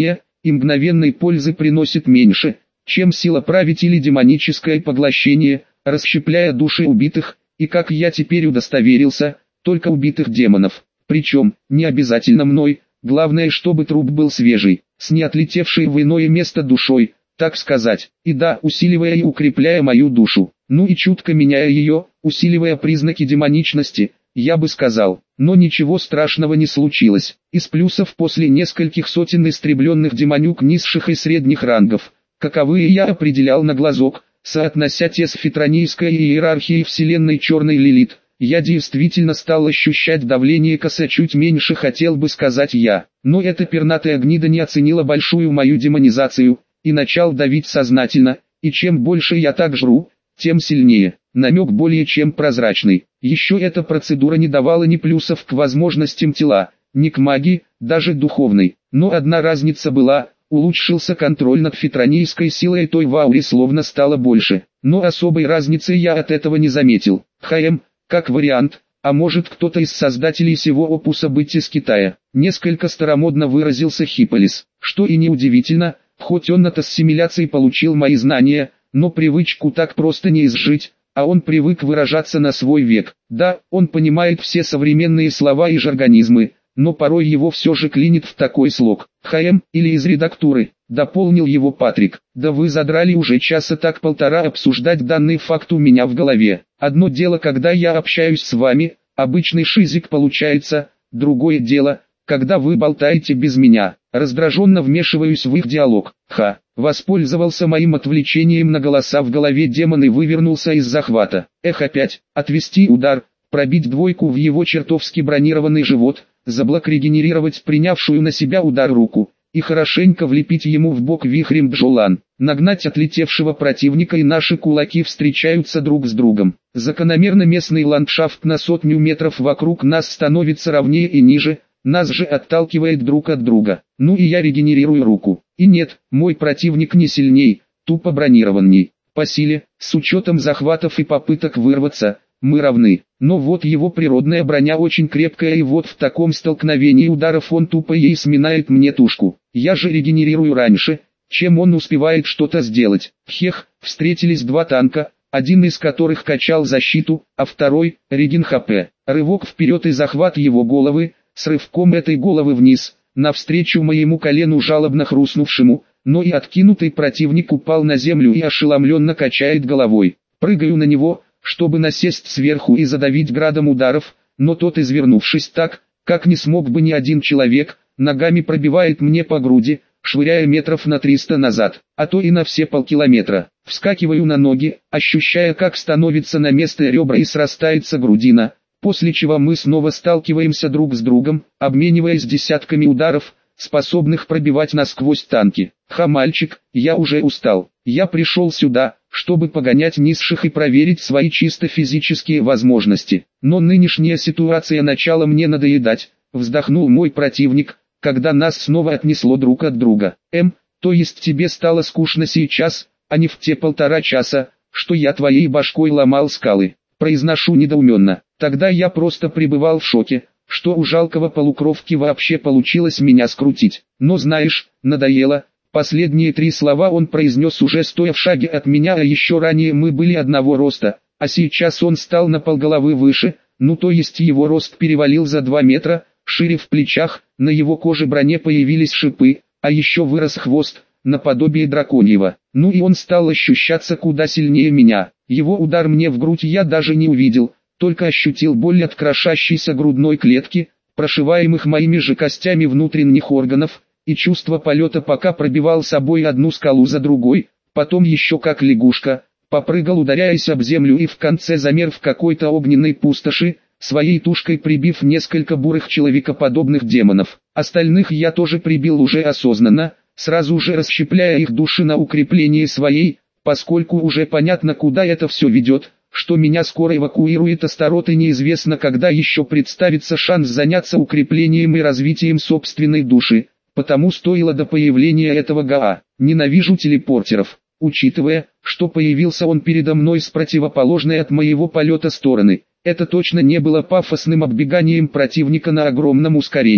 и мгновенной пользы приносит меньше, чем сила править или демоническое поглощение, расщепляя души убитых, и как я теперь удостоверился, только убитых демонов. Причем, не обязательно мной, главное, чтобы труп был свежий, с не отлетевшей в иное место душой, так сказать, и да, усиливая и укрепляя мою душу, ну и чутко меняя ее, усиливая признаки демоничности, я бы сказал. Но ничего страшного не случилось. Из плюсов после нескольких сотен истребленных демонюк низших и средних рангов, каковые я определял на глазок, соотнося те с фитронийской иерархией вселенной черной Лилит, я действительно стал ощущать давление коса чуть меньше, хотел бы сказать я. Но эта пернатая гнида не оценила большую мою демонизацию, и начал давить сознательно, и чем больше я так жру, тем сильнее. Намек более чем прозрачный. Еще эта процедура не давала ни плюсов к возможностям тела, ни к магии, даже духовной. Но одна разница была, улучшился контроль над фитронийской силой, той в ауре словно стало больше. Но особой разницы я от этого не заметил. ХМ, как вариант, а может кто-то из создателей сего опуса быть из Китая. Несколько старомодно выразился Хипполис, что и неудивительно, хоть он от ассимиляции получил мои знания, но привычку так просто не изжить, а он привык выражаться на свой век. Да, он понимает все современные слова и жаргонизмы, но порой его все же клинит в такой слог. ХМ, или из редактуры, дополнил его Патрик. Да вы задрали уже часа так полтора обсуждать данный факт у меня в голове. Одно дело, когда я общаюсь с вами, обычный шизик получается, другое дело, когда вы болтаете без меня. Раздраженно вмешиваюсь в их диалог. Ха, воспользовался моим отвлечением на голоса в голове демон и вывернулся из захвата. Эх, опять, отвести удар, пробить двойку в его чертовски бронированный живот, заблок регенерировать принявшую на себя удар руку, и хорошенько влепить ему в бок вихрем Джолан, нагнать отлетевшего противника, и наши кулаки встречаются друг с другом. Закономерно местный ландшафт на сотню метров вокруг нас становится ровнее и ниже, нас же отталкивает друг от друга. Ну и я регенерирую руку. И нет, мой противник не сильней, тупо бронированней. По силе, с учетом захватов и попыток вырваться, мы равны. Но вот его природная броня очень крепкая, и вот в таком столкновении ударов он тупо ей сминает мне тушку. Я же регенерирую раньше, чем он успевает что-то сделать. Хех, встретились два танка, один из которых качал защиту, а второй — реген ХП. Рывок вперед и захват его головы, с рывком этой головы вниз, навстречу моему колену жалобно хрустнувшему, но и откинутый противник упал на землю и ошеломленно качает головой. Прыгаю на него, чтобы насесть сверху и задавить градом ударов, но тот, извернувшись так, как не смог бы ни один человек, ногами пробивает мне по груди, швыряя метров на триста назад, а то и на все полкилометра. Вскакиваю на ноги, ощущая, как становится на место ребра и срастается грудина, после чего мы снова сталкиваемся друг с другом, обмениваясь десятками ударов, способных пробивать насквозь танки. Ха, мальчик, я уже устал. Я пришел сюда, чтобы погонять низших и проверить свои чисто физические возможности. Но нынешняя ситуация начала мне надоедать, вздохнул мой противник, когда нас снова отнесло друг от друга. Эм, то есть тебе стало скучно сейчас, а не в те полтора часа, что я твоей башкой ломал скалы. Произношу недоуменно. Тогда я просто пребывал в шоке, что у жалкого полукровки вообще получилось меня скрутить. Но знаешь, надоело. Последние три слова он произнес уже стоя в шаге от меня, а еще ранее мы были одного роста, а сейчас он стал на полголовы выше, ну то есть его рост перевалил за два метра, шире в плечах, на его коже броне появились шипы, а еще вырос хвост, наподобие драконьего. Ну и он стал ощущаться куда сильнее меня. Его удар мне в грудь я даже не увидел, только ощутил боль от крошащейся грудной клетки, прошиваемых моими же костями внутренних органов, и чувство полета, пока пробивал собой одну скалу за другой, потом еще как лягушка, попрыгал, ударяясь об землю, и в конце замер в какой-то огненной пустоши, своей тушкой прибив несколько бурых человекоподобных демонов. Остальных я тоже прибил уже осознанно, сразу же расщепляя их души на укрепление своей, поскольку уже понятно, куда это все ведет, что меня скоро эвакуирует Астарот, и неизвестно, когда еще представится шанс заняться укреплением и развитием собственной души. Потому стоило до появления этого ГАА. Ненавижу телепортеров, учитывая, что появился он передо мной с противоположной от моего полета стороны. Это точно не было пафосным оббеганием противника на огромном ускорении,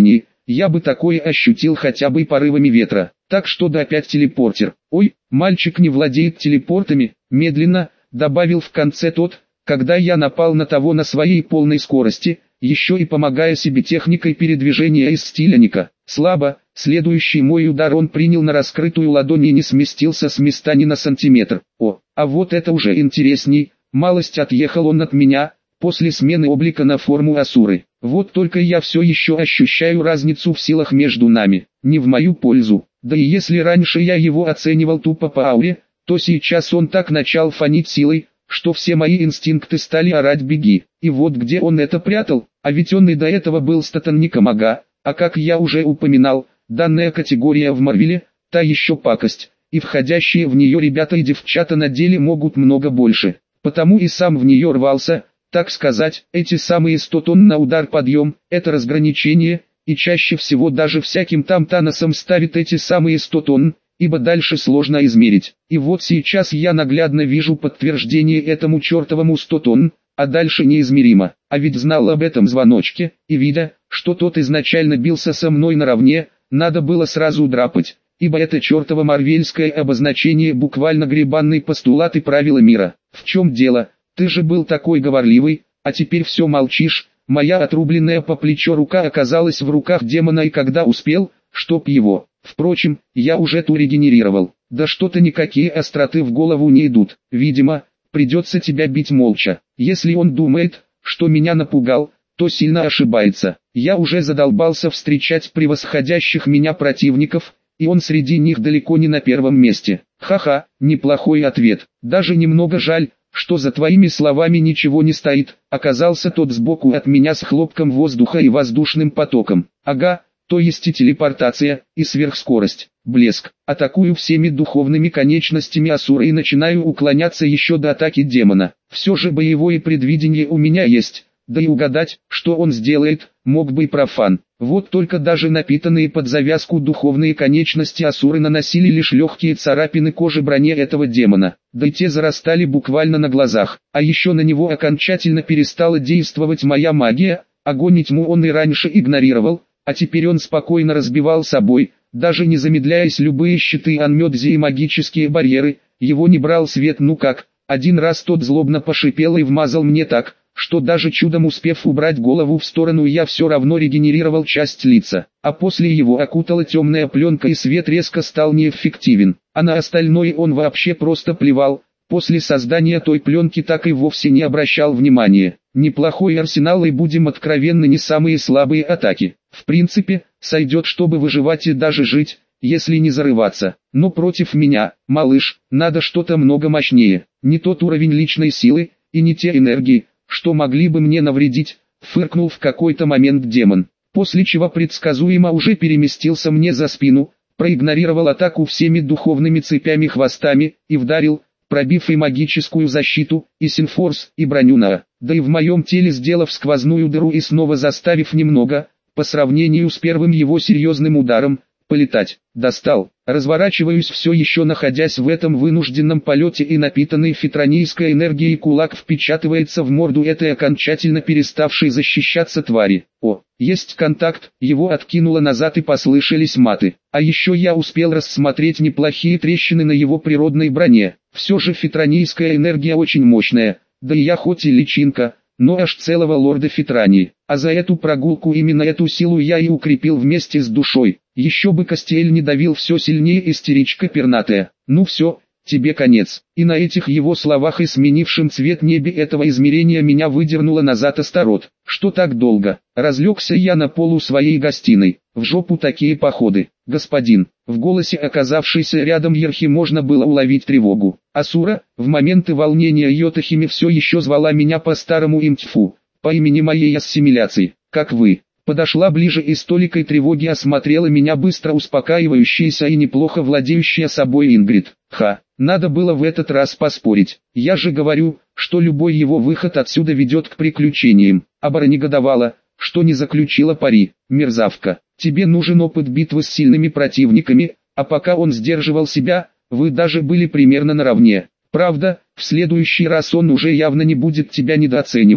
я бы такое ощутил хотя бы порывами ветра. Так что да опять телепортер. Ой, мальчик не владеет телепортами, медленно, добавил в конце тот, когда я напал на того на своей полной скорости, еще и помогая себе техникой передвижения из стиля Ника. Слабо, следующий мой удар он принял на раскрытую ладонь и не сместился с места ни на сантиметр. О, а вот это уже интересней, малость отъехал он от меня, после смены облика на форму Асуры. Вот только я все еще ощущаю разницу в силах между нами, не в мою пользу. Да и если раньше я его оценивал тупо по ауре, то сейчас он так начал фонить силой, что все мои инстинкты стали орать «беги». И вот где он это прятал, а ведь он и до этого был статанником, ага. А как я уже упоминал, данная категория в Марвеле – та еще пакость, и входящие в нее ребята и девчата на деле могут много больше. Потому и сам в нее рвался, так сказать, эти самые сто тонн на удар подъем – это разграничение, и чаще всего даже всяким там Таносом ставит эти самые сто тонн, ибо дальше сложно измерить. И вот сейчас я наглядно вижу подтверждение этому чертовому сто тонн, а дальше неизмеримо. А ведь знал об этом звоночке, и видя, что тот изначально бился со мной наравне, надо было сразу драпать, ибо это чертово марвельское обозначение буквально гребанный постулат и правила мира. В чем дело? Ты же был такой говорливый, а теперь все молчишь. Моя отрубленная по плечо рука оказалась в руках демона, и когда успел, чтоб его. Впрочем, я уже ту регенерировал. Да что-то никакие остроты в голову не идут. Видимо, придется тебя бить молча. Если он думает, что меня напугал, то сильно ошибается. Я уже задолбался встречать превосходящих меня противников, и он среди них далеко не на первом месте. Ха-ха, неплохой ответ. Даже немного жаль, что за твоими словами ничего не стоит. Оказался тот сбоку от меня с хлопком воздуха и воздушным потоком. Ага. То есть и телепортация, и сверхскорость, блеск. Атакую всеми духовными конечностями Асуры и начинаю уклоняться еще до атаки демона. Все же боевое предвидение у меня есть, да и угадать, что он сделает, мог бы и профан. Вот только даже напитанные под завязку духовные конечности Асуры наносили лишь легкие царапины кожи броне этого демона, да и те зарастали буквально на глазах. А еще на него окончательно перестала действовать моя магия, огонь и тьму он и раньше игнорировал, а теперь он спокойно разбивал собой, даже не замедляясь, любые щиты Анмёдзи и магические барьеры. Его не брал свет, ну как. Один раз тот злобно пошипел и вмазал мне так, что даже чудом успев убрать голову в сторону, я все равно регенерировал часть лица. А после его окутала темная пленка, и свет резко стал неэффективен. А на остальное он вообще просто плевал. После создания той пленки так и вовсе не обращал внимания. Неплохой арсенал, и будем откровенны, не самые слабые атаки. В принципе, сойдет, чтобы выживать и даже жить, если не зарываться. Но против меня, малыш, надо что-то много мощнее. Не тот уровень личной силы, и не те энергии, что могли бы мне навредить, фыркнул в какой-то момент демон. После чего предсказуемо уже переместился мне за спину, проигнорировал атаку всеми духовными цепями-хвостами и вдарил, пробив и магическую защиту, и синфорс, и броню на, да и в моем теле сделав сквозную дыру и снова заставив немного, по сравнению с первым его серьезным ударом, полетать. Достал. Разворачиваюсь, все еще находясь в этом вынужденном полете, и напитанный фитронийской энергией кулак впечатывается в морду этой окончательно переставшей защищаться твари. О, есть контакт, его откинуло назад и послышались маты. А еще я успел рассмотреть неплохие трещины на его природной броне. Все же фитронийская энергия очень мощная, да и я хоть и личинка, но аж целого лорда Фитрании. А за эту прогулку именно эту силу я и укрепил вместе с душой. Еще бы Костель не давил все сильнее, истеричка пернатая. Ну все, тебе конец. И на этих его словах и сменившем цвет небе этого измерения меня выдернуло назад Астарот. Что так долго? Разлегся я на полу своей гостиной. В жопу такие походы. Господин, в голосе оказавшейся рядом Ерхи можно было уловить тревогу. Асура, в моменты волнения Йотахими все еще звала меня по старому имтьфу, по имени моей ассимиляции, как вы. Подошла ближе и с толикой тревоги осмотрела меня быстро успокаивающаяся и неплохо владеющая собой Ингрид. Ха, надо было в этот раз поспорить. Я же говорю, что любой его выход отсюда ведет к приключениям. Абара негодовала, что не заключила пари. Мерзавка, тебе нужен опыт битвы с сильными противниками, а пока он сдерживал себя, вы даже были примерно наравне. Правда, в следующий раз он уже явно не будет тебя недооценивать,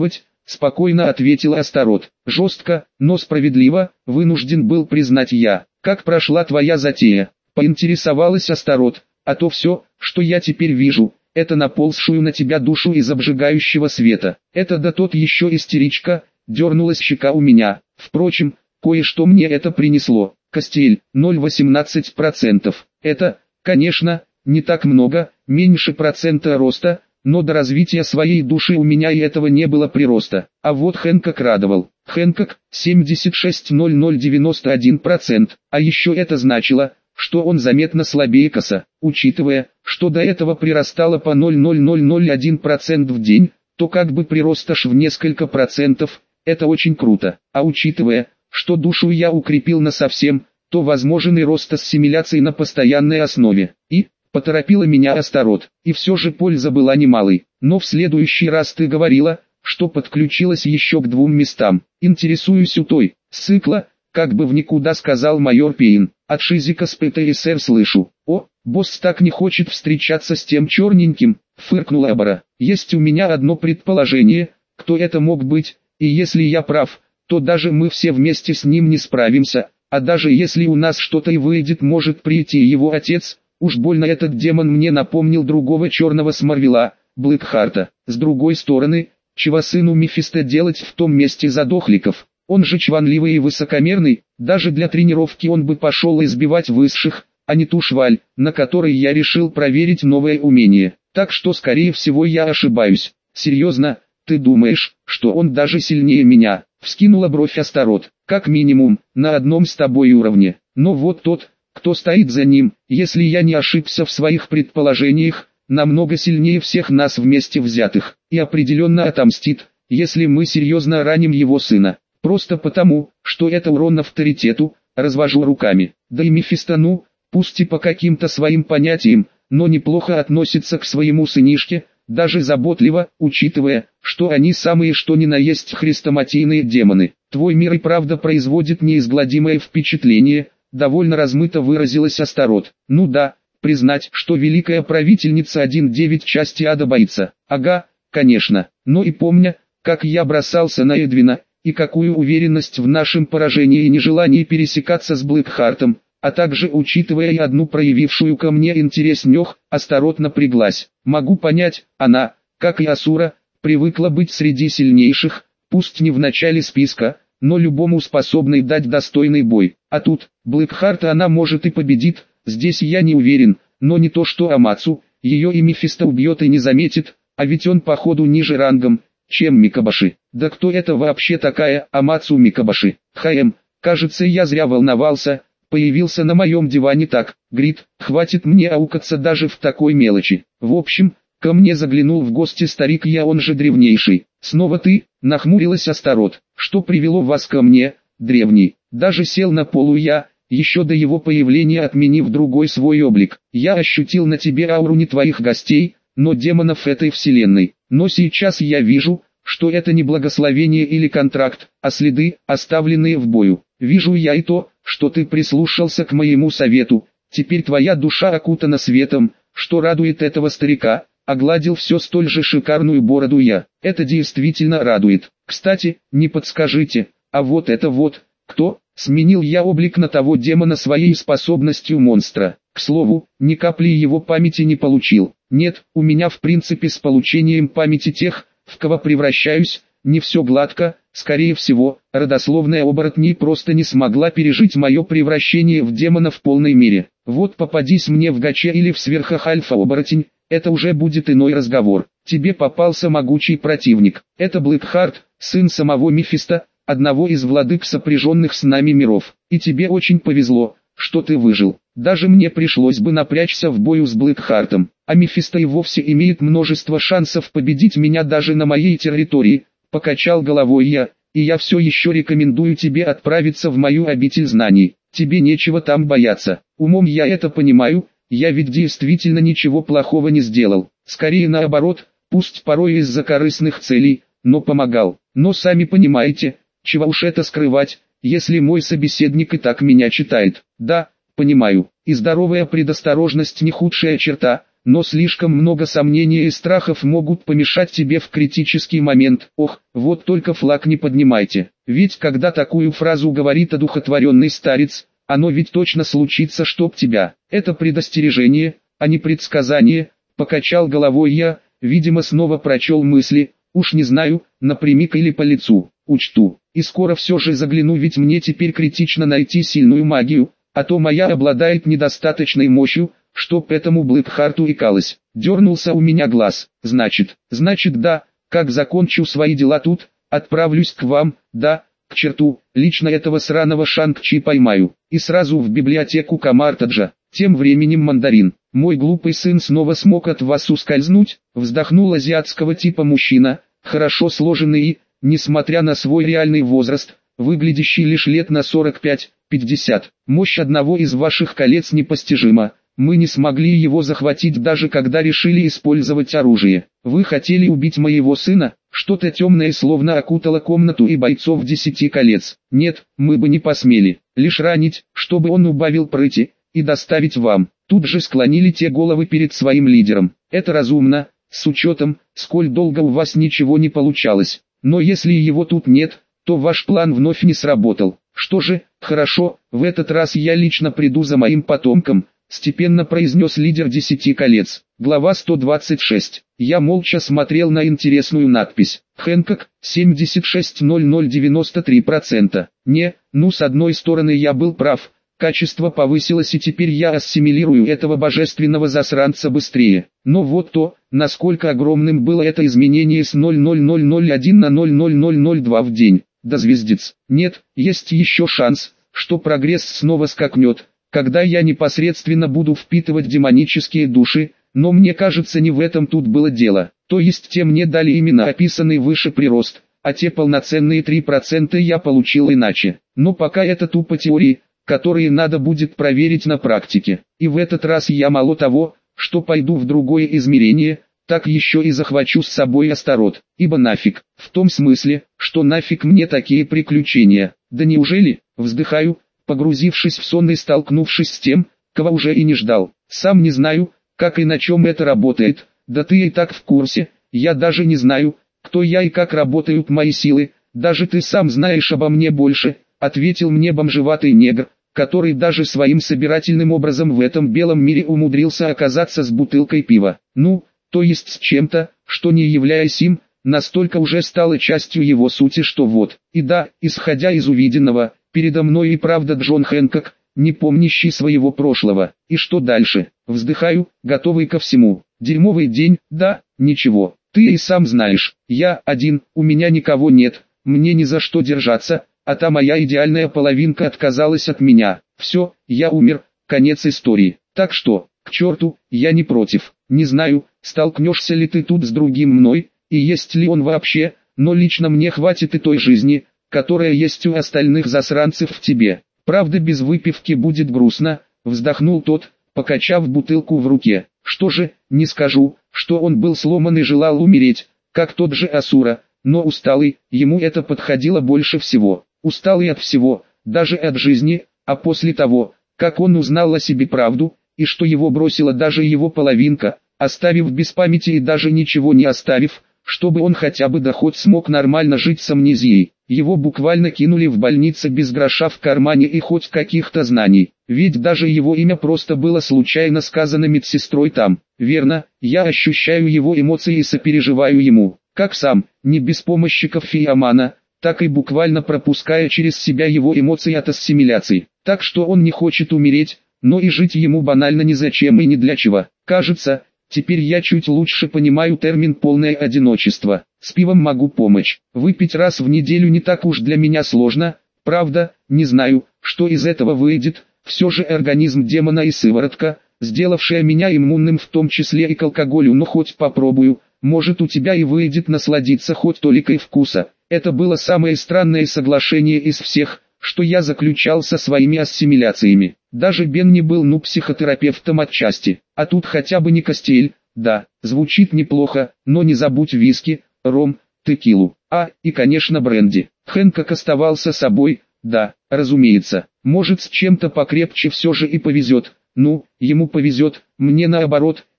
спокойно ответил Астарот. Жестко, но справедливо, вынужден был признать я. Как прошла твоя затея? Поинтересовалась Астарот. А то все, что я теперь вижу, это наползшую на тебя душу из обжигающего света. Это да тот еще истеричка, дернулась щека у меня. Впрочем, кое-что мне это принесло. Костель, ноль целых восемнадцать сотых процента. Это, конечно, не так много, меньше процента роста, но до развития своей души у меня и этого не было прироста. А вот Хэнкок радовал. Хэнкок, семьдесят шесть тысяч девяносто один процент. А еще это значило, что он заметно слабее Коса. Учитывая, что до этого прирастало по ноль целых ноль ноль один процент в день, то как бы прирост аж в несколько процентов, это очень круто. А учитывая, что душу я укрепил насовсем, то возможен и рост ассимиляции на постоянной основе. И, поторопила меня Астарот, и все же польза была немалой. Но в следующий раз ты говорила, что подключилась еще к двум местам. Интересуюсь у той, с цикла, как бы в никуда сказал майор Пейн. От Шизика с ПТСР слышу. О, босс так не хочет встречаться с тем черненьким, фыркнула Абара. Есть у меня одно предположение, кто это мог быть, и если я прав, то даже мы все вместе с ним не справимся, а даже если у нас что-то и выйдет, может прийти его отец. Уж больно этот демон мне напомнил другого черного Смарвела, Блэкхарта. С другой стороны, чего сыну Мефисто делать в том месте задохликов? Он же чванливый и высокомерный, даже для тренировки он бы пошел избивать высших, а не ту шваль, на которой я решил проверить новое умение. Так что скорее всего я ошибаюсь. Серьезно, ты думаешь, что он даже сильнее меня? Вскинула бровь Астарот. Как минимум, на одном с тобой уровне. Но вот тот, кто стоит за ним, если я не ошибся в своих предположениях, намного сильнее всех нас вместе взятых, и определенно отомстит, если мы серьезно раним его сына. Просто потому, что это урон авторитету, развожу руками. Да и Мефисто, ну, пусть и по каким-то своим понятиям, но неплохо относится к своему сынишке, даже заботливо, учитывая, что они самые что ни на есть хрестоматийные демоны. Твой мир и правда производит неизгладимое впечатление, довольно размыто выразилась Астарот. Ну да, признать, что великая правительница один девять части ада боится. Ага, конечно, но и помня, как я бросался на Эдвина, и какую уверенность в нашем поражении и нежелании пересекаться с Блэкхартом, а также учитывая и одну проявившую ко мне интерес Нёх, Астарот напряглась. Могу понять, она, как и Асура, привыкла быть среди сильнейших, пусть не в начале списка, но любому способной дать достойный бой. А тут, Блэкхарта она может и победит, здесь я не уверен, но не то что Амацу, ее и Мефисто убьет и не заметит, а ведь он походу ниже рангом, чем Микабаши. Да кто это вообще такая Амацу Микабаши? Хаем, кажется я зря волновался, появился на моем диване так, Грит, хватит мне аукаться даже в такой мелочи. В общем, ко мне заглянул в гости старик, я он же древнейший. Снова ты, нахмурилась Астарот, что привело вас ко мне, древний? Даже сел на полу я, еще до его появления отменив другой свой облик. Я ощутил на тебе ауру не твоих гостей, но демонов этой вселенной. Но сейчас я вижу, что это не благословение или контракт, а следы, оставленные в бою. Вижу я и то, что ты прислушался к моему совету. Теперь твоя душа окутана светом, что радует этого старика. Огладил все столь же шикарную бороду я. Это действительно радует. Кстати, не подскажите, а вот это вот, кто? Сменил я облик на того демона своей способностью монстра. К слову, ни капли его памяти не получил. Нет, у меня в принципе с получением памяти тех, в кого превращаюсь, не все гладко. Скорее всего, родословная оборотней просто не смогла пережить мое превращение в демона в полной мере. Вот попадись мне в гаче или в сверхах альфа-оборотень, это уже будет иной разговор. Тебе попался могучий противник. Это Блэкхарт, сын самого Мефисто, одного из владык сопряженных с нами миров. И тебе очень повезло, что ты выжил. Даже мне пришлось бы напрячься в бою с Блэкхартом. А Мефисто и вовсе имеет множество шансов победить меня даже на моей территории. Покачал головой я, и я все еще рекомендую тебе отправиться в мою обитель знаний. Тебе нечего там бояться. Умом я это понимаю, я ведь действительно ничего плохого не сделал. Скорее наоборот, пусть порой из-за корыстных целей, но помогал. Но сами понимаете, чего уж это скрывать, если мой собеседник и так меня читает. Да, понимаю, и здоровая предосторожность не худшая черта, но слишком много сомнений и страхов могут помешать тебе в критический момент. Ох, вот только флаг не поднимайте, ведь когда такую фразу говорит одухотворенный старец, оно ведь точно случится, чтоб тебя. Это предостережение, а не предсказание, покачал головой я, видимо снова прочел мысли, уж не знаю, напрямик или по лицу, учту, и скоро все же загляну, ведь мне теперь критично найти сильную магию, а то моя обладает недостаточной мощью, чтоб этому Блэкхарту икалось. Дернулся у меня глаз, значит, значит да, как закончу свои дела тут, отправлюсь к вам, да, к черту, лично этого сраного Шанг-Чи поймаю, и сразу в библиотеку Камартаджа. Тем временем мандарин, мой глупый сын снова смог от вас ускользнуть, вздохнул азиатского типа мужчина, хорошо сложенный и, несмотря на свой реальный возраст, выглядящий лишь лет на сорок пять пятьдесят. Мощь одного из ваших колец непостижима, мы не смогли его захватить даже когда решили использовать оружие. Вы хотели убить моего сына? Что-то темное словно окутало комнату и бойцов десяти колец. Нет, мы бы не посмели, лишь ранить, чтобы он убавил прыти, и доставить вам. Тут же склонили те головы перед своим лидером. Это разумно, с учетом, сколь долго у вас ничего не получалось. Но если его тут нет, то ваш план вновь не сработал. Что же, хорошо, в этот раз я лично приду за моим потомком, степенно произнес лидер десяти колец. Глава сто двадцать шесть. Я молча смотрел на интересную надпись. Хэнкок, семьдесят шесть тысяч девяносто три процента. Не, ну с одной стороны я был прав, качество повысилось и теперь я ассимилирую этого божественного засранца быстрее. Но вот то, насколько огромным было это изменение с ноль ноль ноль ноль один на ноль ноль ноль ноль два в день. Да звездец. Нет, есть еще шанс, что прогресс снова скакнет, когда я непосредственно буду впитывать демонические души, но мне кажется, не в этом тут было дело. То есть те мне дали именно описанный выше прирост, а те полноценные три процента я получил иначе. Но пока это тупо теории, которые надо будет проверить на практике. И в этот раз я мало того, что пойду в другое измерение, так еще и захвачу с собой Астарот, ибо нафиг, в том смысле, что нафиг мне такие приключения. Да неужели, вздыхаю, погрузившись в сон и столкнувшись с тем, кого уже и не ждал. Сам не знаю, как и на чем это работает, да ты и так в курсе, я даже не знаю, кто я и как работают мои силы, даже ты сам знаешь обо мне больше, ответил мне бомжеватый негр, который даже своим собирательным образом в этом белом мире умудрился оказаться с бутылкой пива. Ну, то есть с чем-то, что не являясь им, настолько уже стало частью его сути, что вот. И да, исходя из увиденного, передо мной и правда Джон Хэнкок, не помнящий своего прошлого. И что дальше? Вздыхаю, готовый ко всему. Дерьмовый день, да, ничего. Ты и сам знаешь, я один, у меня никого нет, мне ни за что держаться, а та моя идеальная половинка отказалась от меня. Все, я умер, конец истории. Так что, к черту, я не против. Не знаю, столкнешься ли ты тут с другим мной, и есть ли он вообще, но лично мне хватит и той жизни, которая есть у остальных засранцев в тебе. Правда, без выпивки будет грустно, вздохнул тот, покачав бутылку в руке. Что же, не скажу, что он был сломан и желал умереть, как тот же Асура, но усталый, ему это подходило больше всего. Усталый от всего, даже от жизни, а после того, как он узнал о себе правду, и что его бросила даже его половинка, оставив без памяти и даже ничего не оставив, чтобы он хотя бы доход смог нормально жить с амнезией. Его буквально кинули в больницу без гроша в кармане и хоть каких-то знаний, ведь даже его имя просто было случайно сказано медсестрой там. Верно, я ощущаю его эмоции и сопереживаю ему, как сам, не без помощи кофеомана, так и буквально пропуская через себя его эмоции от ассимиляции. Так что он не хочет умереть, но и жить ему банально незачем и ни для чего. Кажется, теперь я чуть лучше понимаю термин «полное одиночество». С пивом могу помочь. Выпить раз в неделю не так уж для меня сложно. Правда, не знаю, что из этого выйдет. Все же организм демона и сыворотка, сделавшая меня иммунным в том числе и к алкоголю. Но хоть попробую, может у тебя и выйдет насладиться хоть толикой вкуса. Это было самое странное соглашение из всех, что я заключал со своими ассимиляциями. Даже Бен не был ну психотерапевтом отчасти, а тут хотя бы не Костель. Да, звучит неплохо, но не забудь виски, ром, текилу, а, и конечно бренди. Хэнкок оставался собой, да, разумеется, может с чем-то покрепче все же и повезет. Ну, ему повезет, мне наоборот,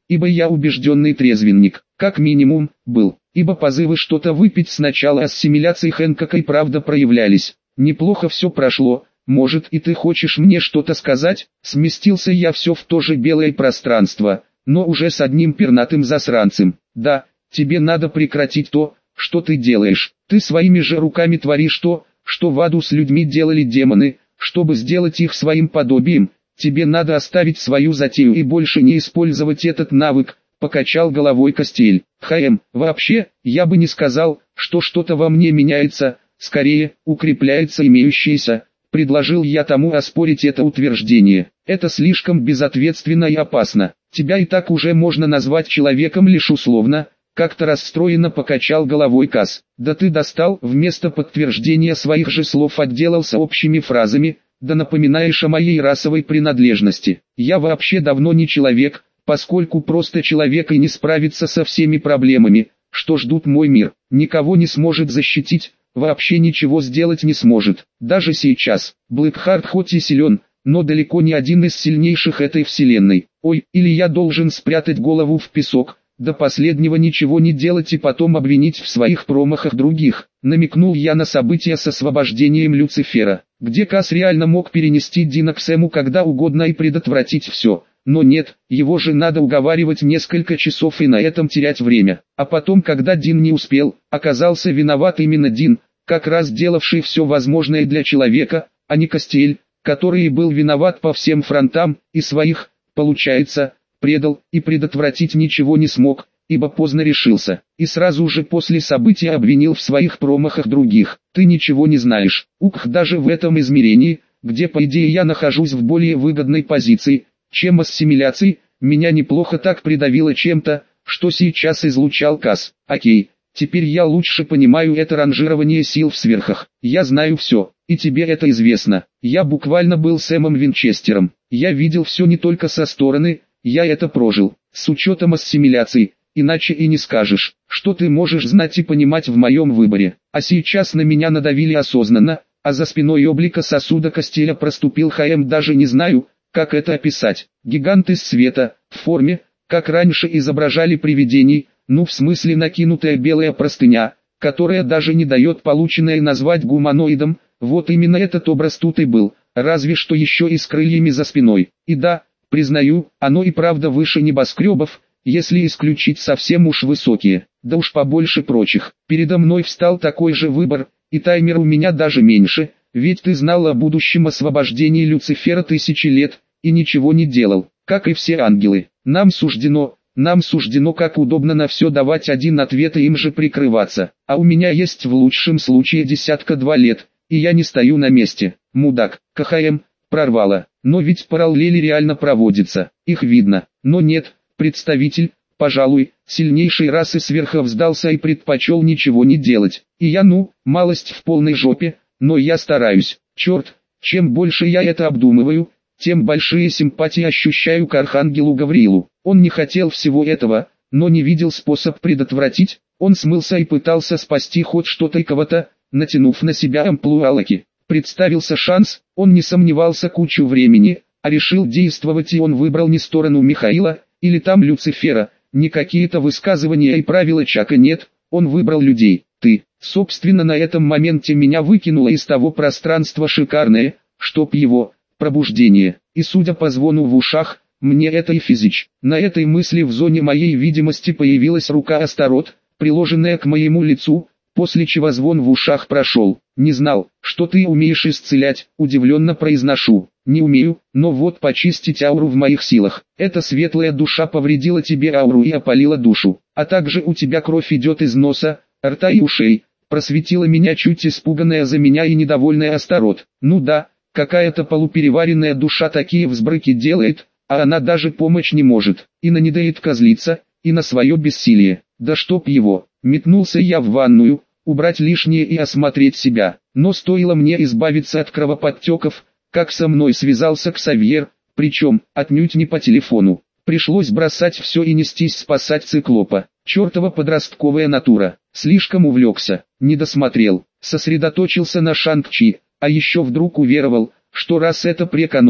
ибо я убежденный трезвенник, как минимум, был, ибо позывы что-то выпить с начала ассимиляции Хэнкока и правда проявлялись. Неплохо все прошло, может и ты хочешь мне что-то сказать? Сместился я все в то же белое пространство, но уже с одним пернатым засранцем. Да, тебе надо прекратить то, что ты делаешь. Ты своими же руками творишь то, что в аду с людьми делали демоны, чтобы сделать их своим подобием. Тебе надо оставить свою затею и больше не использовать этот навык, покачал головой Костель. Хэм, вообще, я бы не сказал, что что-то во мне меняется, скорее, укрепляется имеющееся. Предложил я тому оспорить это утверждение. Это слишком безответственно и опасно. Тебя и так уже можно назвать человеком лишь условно. Как-то расстроенно покачал головой Кас. Да ты достал, вместо подтверждения своих же слов отделался общими фразами. Да напоминаешь о моей расовой принадлежности. Я вообще давно не человек, поскольку просто человек и не справится со всеми проблемами, что ждут мой мир. Никого не сможет защитить, вообще ничего сделать не сможет. Даже сейчас, Блэкхарт хоть и силен, но далеко не один из сильнейших этой вселенной. Ой, или я должен спрятать голову в песок, до последнего ничего не делать и потом обвинить в своих промахах других. Намекнул я на события с освобождением Люцифера, где Кас реально мог перенести Дина к Сэму когда угодно и предотвратить все. Но нет, его же надо уговаривать несколько часов и на этом терять время. А потом, когда Дин не успел, оказался виноват именно Дин, как раз делавший все возможное для человека, а не Костель, который и был виноват по всем фронтам, и своих, получается, предал, и предотвратить ничего не смог, ибо поздно решился, и сразу же после события обвинил в своих промахах других. Ты ничего не знаешь, ух, даже в этом измерении, где по идее я нахожусь в более выгодной позиции, чем ассимиляции, меня неплохо так придавило чем-то, что сейчас излучал Кас. Окей, теперь я лучше понимаю это ранжирование сил в сверхах. Я знаю все, и тебе это известно. Я буквально был Сэмом Винчестером. Я видел все не только со стороны, я это прожил, с учетом ассимиляции, иначе и не скажешь, что ты можешь знать и понимать в моем выборе. А сейчас на меня надавили осознанно, а за спиной облика сосуда Костеля проступил Хэм, даже не знаю, как это описать. Гигант из света, в форме, как раньше изображали привидений, ну в смысле накинутая белая простыня, которая даже не дает полученное назвать гуманоидом. Вот именно этот образ тут и был, разве что еще и с крыльями за спиной. И да, признаю, оно и правда выше небоскребов, если исключить совсем уж высокие, да уж побольше прочих. Передо мной встал такой же выбор, и таймер у меня даже меньше. Ведь ты знал о будущем освобождении Люцифера тысячи лет, и ничего не делал, как и все ангелы. Нам суждено, нам суждено как удобно на все давать один ответ и им же прикрываться. А у меня есть в лучшем случае десятка-два лет, и я не стою на месте. Мудак, КХМ, прорвало. Но ведь параллели реально проводятся, их видно. Но нет, представитель, пожалуй, сильнейшей расы сверхов сдался и предпочел ничего не делать. И я ну, малость в полной жопе. Но я стараюсь. Черт, чем больше я это обдумываю, тем большие симпатии ощущаю к Архангелу Гавриилу. Он не хотел всего этого, но не видел способ предотвратить. Он смылся и пытался спасти хоть что-то и кого-то, натянув на себя амплуа Локи. Представился шанс, он не сомневался кучу времени, а решил действовать, и он выбрал не сторону Михаила, или там Люцифера, не какие-то высказывания и правила Чака нет, он выбрал людей. Ты, собственно, на этом моменте меня выкинуло из того пространства шикарное, чтоб его, пробуждение, и судя по звону в ушах, мне это и физич. На этой мысли в зоне моей видимости появилась рука Астарот, приложенная к моему лицу, после чего звон в ушах прошел. Не знал, что ты умеешь исцелять, удивленно произношу. Не умею, но вот почистить ауру в моих силах. Эта светлая душа повредила тебе ауру и опалила душу, а также у тебя кровь идет из носа, рта и ушей, просветила меня чуть испуганная за меня и недовольная Астарот. Ну да, какая-то полупереваренная душа такие взбрыки делает, а она даже помочь не может, и на недоед козлица, и на свое бессилие. Да чтоб его, метнулся я в ванную, убрать лишнее и осмотреть себя, но стоило мне избавиться от кровоподтеков, как со мной связался Ксавьер, причем, отнюдь не по телефону. Пришлось бросать все и нестись спасать циклопа. Чертова подростковая натура. Слишком увлекся, не досмотрел, сосредоточился на Шанг-Чи, а еще вдруг уверовал, что раз это преканон,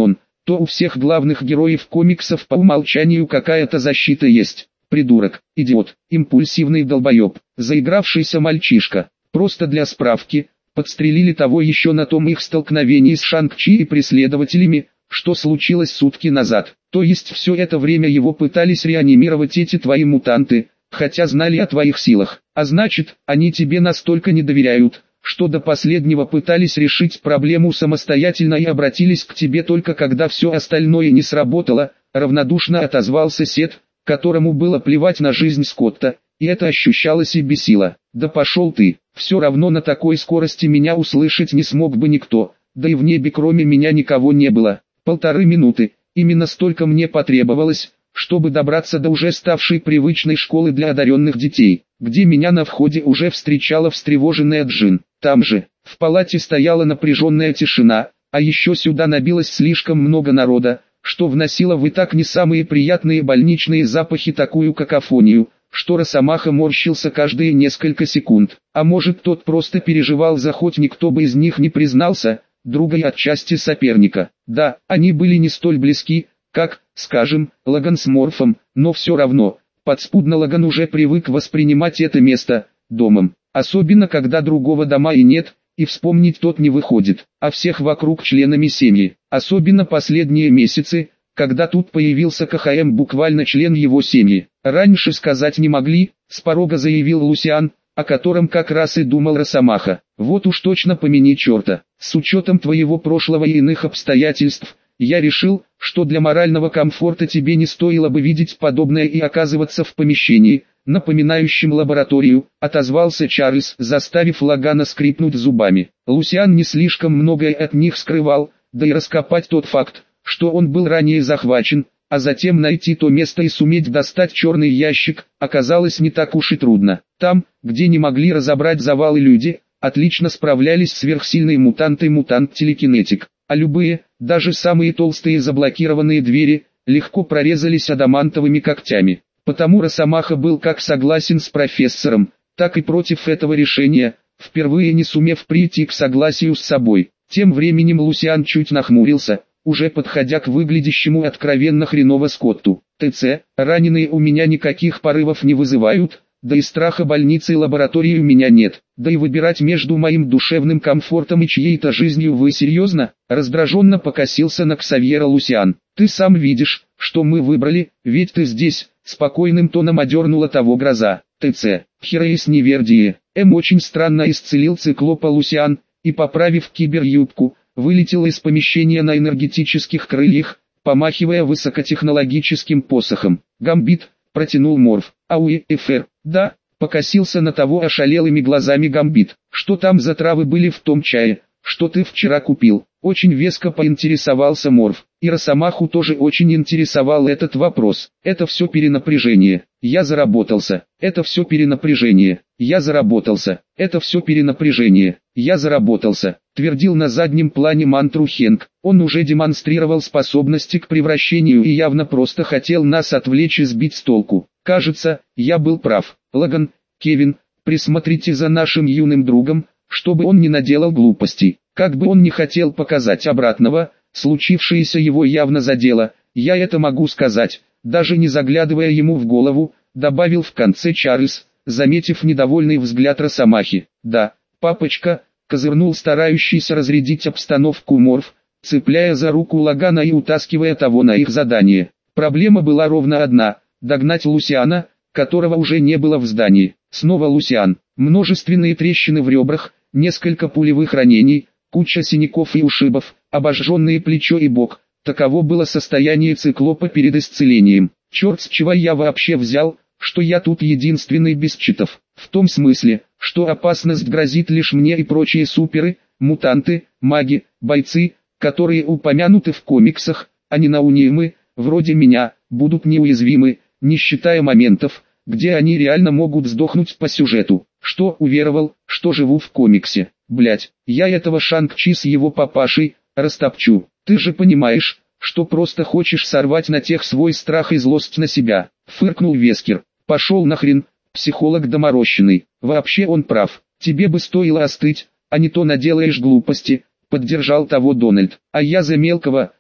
то у всех главных героев комиксов по умолчанию какая-то защита есть. Придурок, идиот, импульсивный долбоеб, заигравшийся мальчишка. Просто для справки, подстрелили того еще на том их столкновении с Шанг-Чи и преследователями, что случилось сутки назад. То есть все это время его пытались реанимировать эти твои мутанты, хотя знали о твоих силах. А значит, они тебе настолько не доверяют, что до последнего пытались решить проблему самостоятельно и обратились к тебе только когда все остальное не сработало, равнодушно отозвался Сет, которому было плевать на жизнь Скотта, и это ощущалось и бесило. Да пошел ты, все равно на такой скорости меня услышать не смог бы никто, да и в небе кроме меня никого не было. Полторы минуты, именно столько мне потребовалось, чтобы добраться до уже ставшей привычной школы для одаренных детей, где меня на входе уже встречала встревоженная Джин. Там же, в палате стояла напряженная тишина, а еще сюда набилось слишком много народа, что вносило в и так не самые приятные больничные запахи такую какофонию, что Росомаха морщился каждые несколько секунд. А может, тот просто переживал за хоть никто бы из них не признался, друга и отчасти соперника. Да, они были не столь близки, как, скажем, Логан с Морфом, но все равно, подспудно Логан уже привык воспринимать это место домом, особенно когда другого дома и нет, и вспомнить тот не выходит, а всех вокруг членами семьи, особенно последние месяцы, когда тут появился КХМ, буквально член его семьи. Раньше сказать не могли, с порога заявил Лусиан, о котором как раз и думал Росомаха. Вот уж точно помяни черта, с учетом твоего прошлого и иных обстоятельств, я решил, что для морального комфорта тебе не стоило бы видеть подобное и оказываться в помещении, напоминающем лабораторию, отозвался Чарльз, заставив Логана скрипнуть зубами. Лусиан не слишком многое от них скрывал, да и раскопать тот факт, что он был ранее захвачен, а затем найти то место и суметь достать черный ящик, оказалось не так уж и трудно. Там, где не могли разобрать завалы люди, отлично справлялись сверхсильные мутанты и мутант-телекинетик, а любые, даже самые толстые заблокированные двери, легко прорезались адамантовыми когтями. Потому Росомаха был как согласен с профессором, так и против этого решения, впервые не сумев прийти к согласию с собой. Тем временем Лусиан чуть нахмурился, уже подходя к выглядящему откровенно хреново Скотту. ТЦ, раненые у меня никаких порывов не вызывают, да и страха больницы и лаборатории у меня нет, да и выбирать между моим душевным комфортом и чьей-то жизнью вы серьезно? Раздраженно покосился на Ксавьера Лусиан. Ты сам видишь, что мы выбрали, ведь ты здесь, спокойным тоном одернула того гроза. ТЦ, Хераис Невердие, М очень странно исцелил циклопа Лусиан, и поправив киберюбку, вылетел из помещения на энергетических крыльях, помахивая высокотехнологическим посохом. Гамбит, протянул Морф. Ауи, Эфер, да, покосился на того ошалелыми глазами Гамбит. Что там за травы были в том чае, что ты вчера купил? Очень веско поинтересовался Морф. И Росомаху тоже очень интересовал этот вопрос. Это все перенапряжение. Я заработался. Это все перенапряжение. Я заработался. Это все перенапряжение. Я заработался. Твердил на заднем плане мантру Хенк. Он уже демонстрировал способности к превращению и явно просто хотел нас отвлечь и сбить с толку. Кажется, я был прав. Логан, Кевин, присмотрите за нашим юным другом, чтобы он не наделал глупостей. Как бы он ни хотел показать обратного, случившееся его явно задело, я это могу сказать, даже не заглядывая ему в голову, добавил в конце Чарльз, заметив недовольный взгляд Росомахи. Да, папочка, козырнул старающийся разрядить обстановку Морф, цепляя за руку Логана и утаскивая того на их задание. Проблема была ровно одна – догнать Лусиана, которого уже не было в здании. Снова Лусиан, множественные трещины в ребрах, несколько пулевых ранений, куча синяков и ушибов, обожженные плечо и бок. Таково было состояние циклопа перед исцелением. Черт, с чего я вообще взял, что я тут единственный без читов. В том смысле, что опасность грозит лишь мне и прочие суперы, мутанты, маги, бойцы, которые упомянуты в комиксах, а не наунимы, вроде меня, будут неуязвимы, не считая моментов, где они реально могут сдохнуть по сюжету. Что уверовал, что живу в комиксе. Блять, я этого Шанг-Чи с его папашей растопчу. Ты же понимаешь, что просто хочешь сорвать на тех свой страх и злость на себя. Фыркнул Вескер. Пошел нахрен, психолог доморощенный. Вообще он прав. Тебе бы стоило остыть, а не то наделаешь глупости. Поддержал того Дональд. А я за мелкого,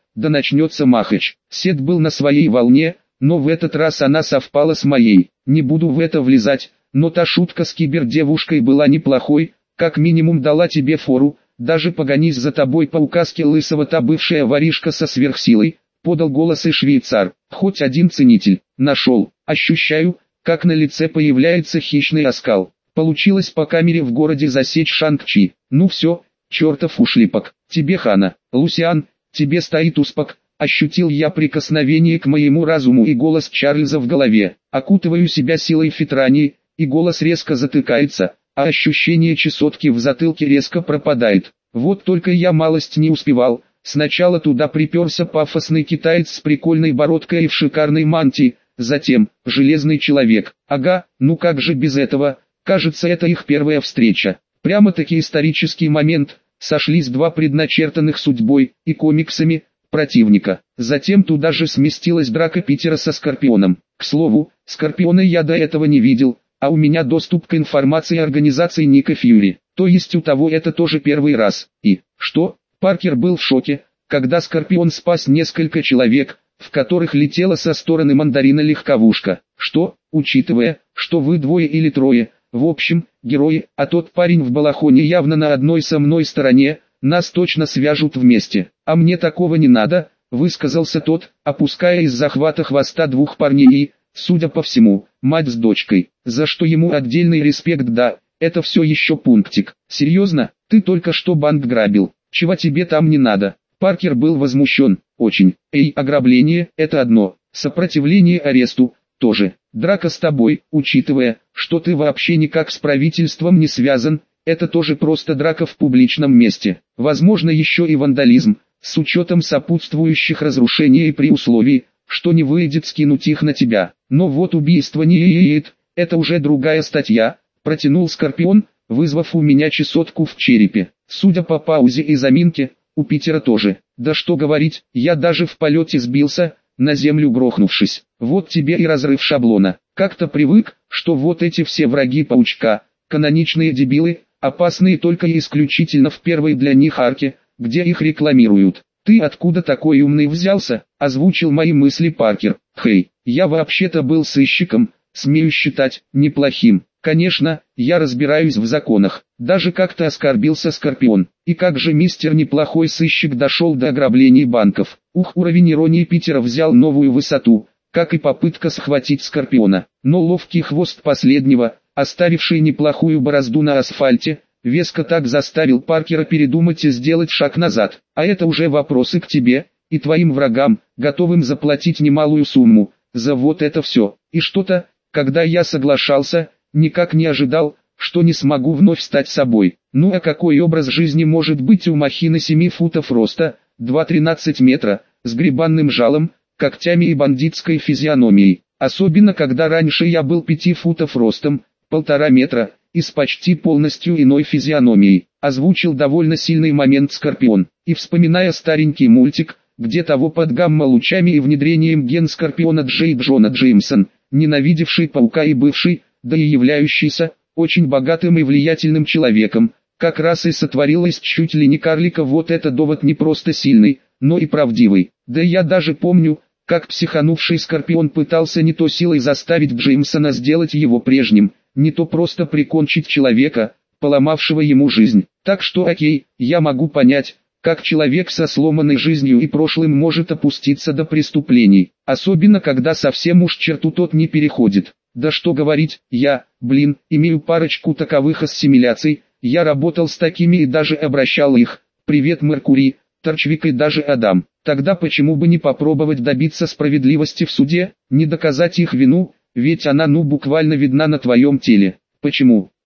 да начнется махач. Сет был на своей волне, но в этот раз она совпала с моей. Не буду в это влезать, но та шутка с кибердевушкой была неплохой, как минимум дала тебе фору, даже погонись за тобой по указке Лысого та бывшая воришка со сверхсилой, подал голос и швейцар. Хоть один ценитель, нашел, ощущаю, как на лице появляется хищный оскал. Получилось по камере в городе засечь Шанг-Чи. Ну все, чертов ушлепок, тебе хана. Лусиан, тебе стоит успок. Ощутил я прикосновение к моему разуму и голос Чарльза в голове. Окутываю себя силой фитрании, и голос резко затыкается, а ощущение чесотки в затылке резко пропадает. Вот только я малость не успевал. Сначала туда приперся пафосный китаец с прикольной бородкой и в шикарной мантии, затем железный человек. Ага, ну как же без этого, кажется, это их первая встреча. Прямо-таки исторический момент, сошлись два предначертанных судьбой и комиксами противника. Затем туда же сместилась драка Питера со Скорпионом. К слову, Скорпиона я до этого не видел, а у меня доступ к информации организации Ника Фьюри. То есть у того это тоже первый раз. И, что? Паркер был в шоке, когда Скорпион спас несколько человек, в которых летела со стороны мандарина легковушка. Что, учитывая, что вы двое или трое, в общем, герои, а тот парень в балахоне явно на одной со мной стороне, нас точно свяжут вместе. А мне такого не надо, высказался тот, опуская из захвата хвоста двух парней и, судя по всему, мать с дочкой, за что ему отдельный респект. Да, это все еще пунктик. Серьезно, ты только что банк грабил, чего тебе там не надо? Паркер был возмущен, очень. Эй, ограбление – это одно, сопротивление аресту – тоже. Драка с тобой, учитывая, что ты вообще никак с правительством не связан, это тоже просто драка в публичном месте. Возможно еще и вандализм, с учетом сопутствующих разрушений и при условии, что не выйдет скинуть их на тебя. Но вот убийство не едет, это уже другая статья, протянул Скорпион, вызвав у меня чесотку в черепе. Судя по паузе и заминке, у Питера тоже. Да что говорить, я даже в полете сбился, на землю грохнувшись. Вот тебе и разрыв шаблона. Как-то привык, что вот эти все враги паучка, каноничные дебилы, опасные только и исключительно в первой для них арке, где их рекламируют. «Ты откуда такой умный взялся?» – озвучил мои мысли Паркер. «Хей, я вообще-то был сыщиком, смею считать, неплохим. Конечно, я разбираюсь в законах». Даже как-то оскорбился Скорпион. И как же мистер неплохой сыщик дошел до ограблений банков. Ух, уровень иронии Питера взял новую высоту, как и попытка схватить Скорпиона. Но ловкий хвост последнего, оставивший неплохую борозду на асфальте, веско так заставил Паркера передумать и сделать шаг назад. А это уже вопросы к тебе и твоим врагам, готовым заплатить немалую сумму за вот это все. И что-то, когда я соглашался, никак не ожидал, что не смогу вновь стать собой. Ну а какой образ жизни может быть у махины семи футов роста, два тринадцать метра, с гребанным жалом, когтями и бандитской физиономией? Особенно когда раньше я был пяти футов ростом, полтора метра, и с почти полностью иной физиономией. Озвучил довольно сильный момент Скорпион. И вспоминая старенький мультик, где того под гамма-лучами и внедрением ген Скорпиона Джей Джона Джеймсон, ненавидевший паука и бывший, да и являющийся, очень богатым и влиятельным человеком, как раз и сотворилась чуть ли не карлика. Вот это довод не просто сильный, но и правдивый. Да я даже помню, как психанувший Скорпион пытался не то силой заставить Джеймсона сделать его прежним, не то просто прикончить человека, поломавшего ему жизнь. Так что окей, я могу понять, как человек со сломанной жизнью и прошлым может опуститься до преступлений, особенно когда совсем уж черту тот не переходит. Да что говорить, я, блин, имею парочку таковых ассимиляций, я работал с такими и даже обращал их. Привет Меркурий, Торчвик и даже Адам. Тогда почему бы не попробовать добиться справедливости в суде, не доказать их вину, ведь она ну буквально видна на твоем теле. Почему?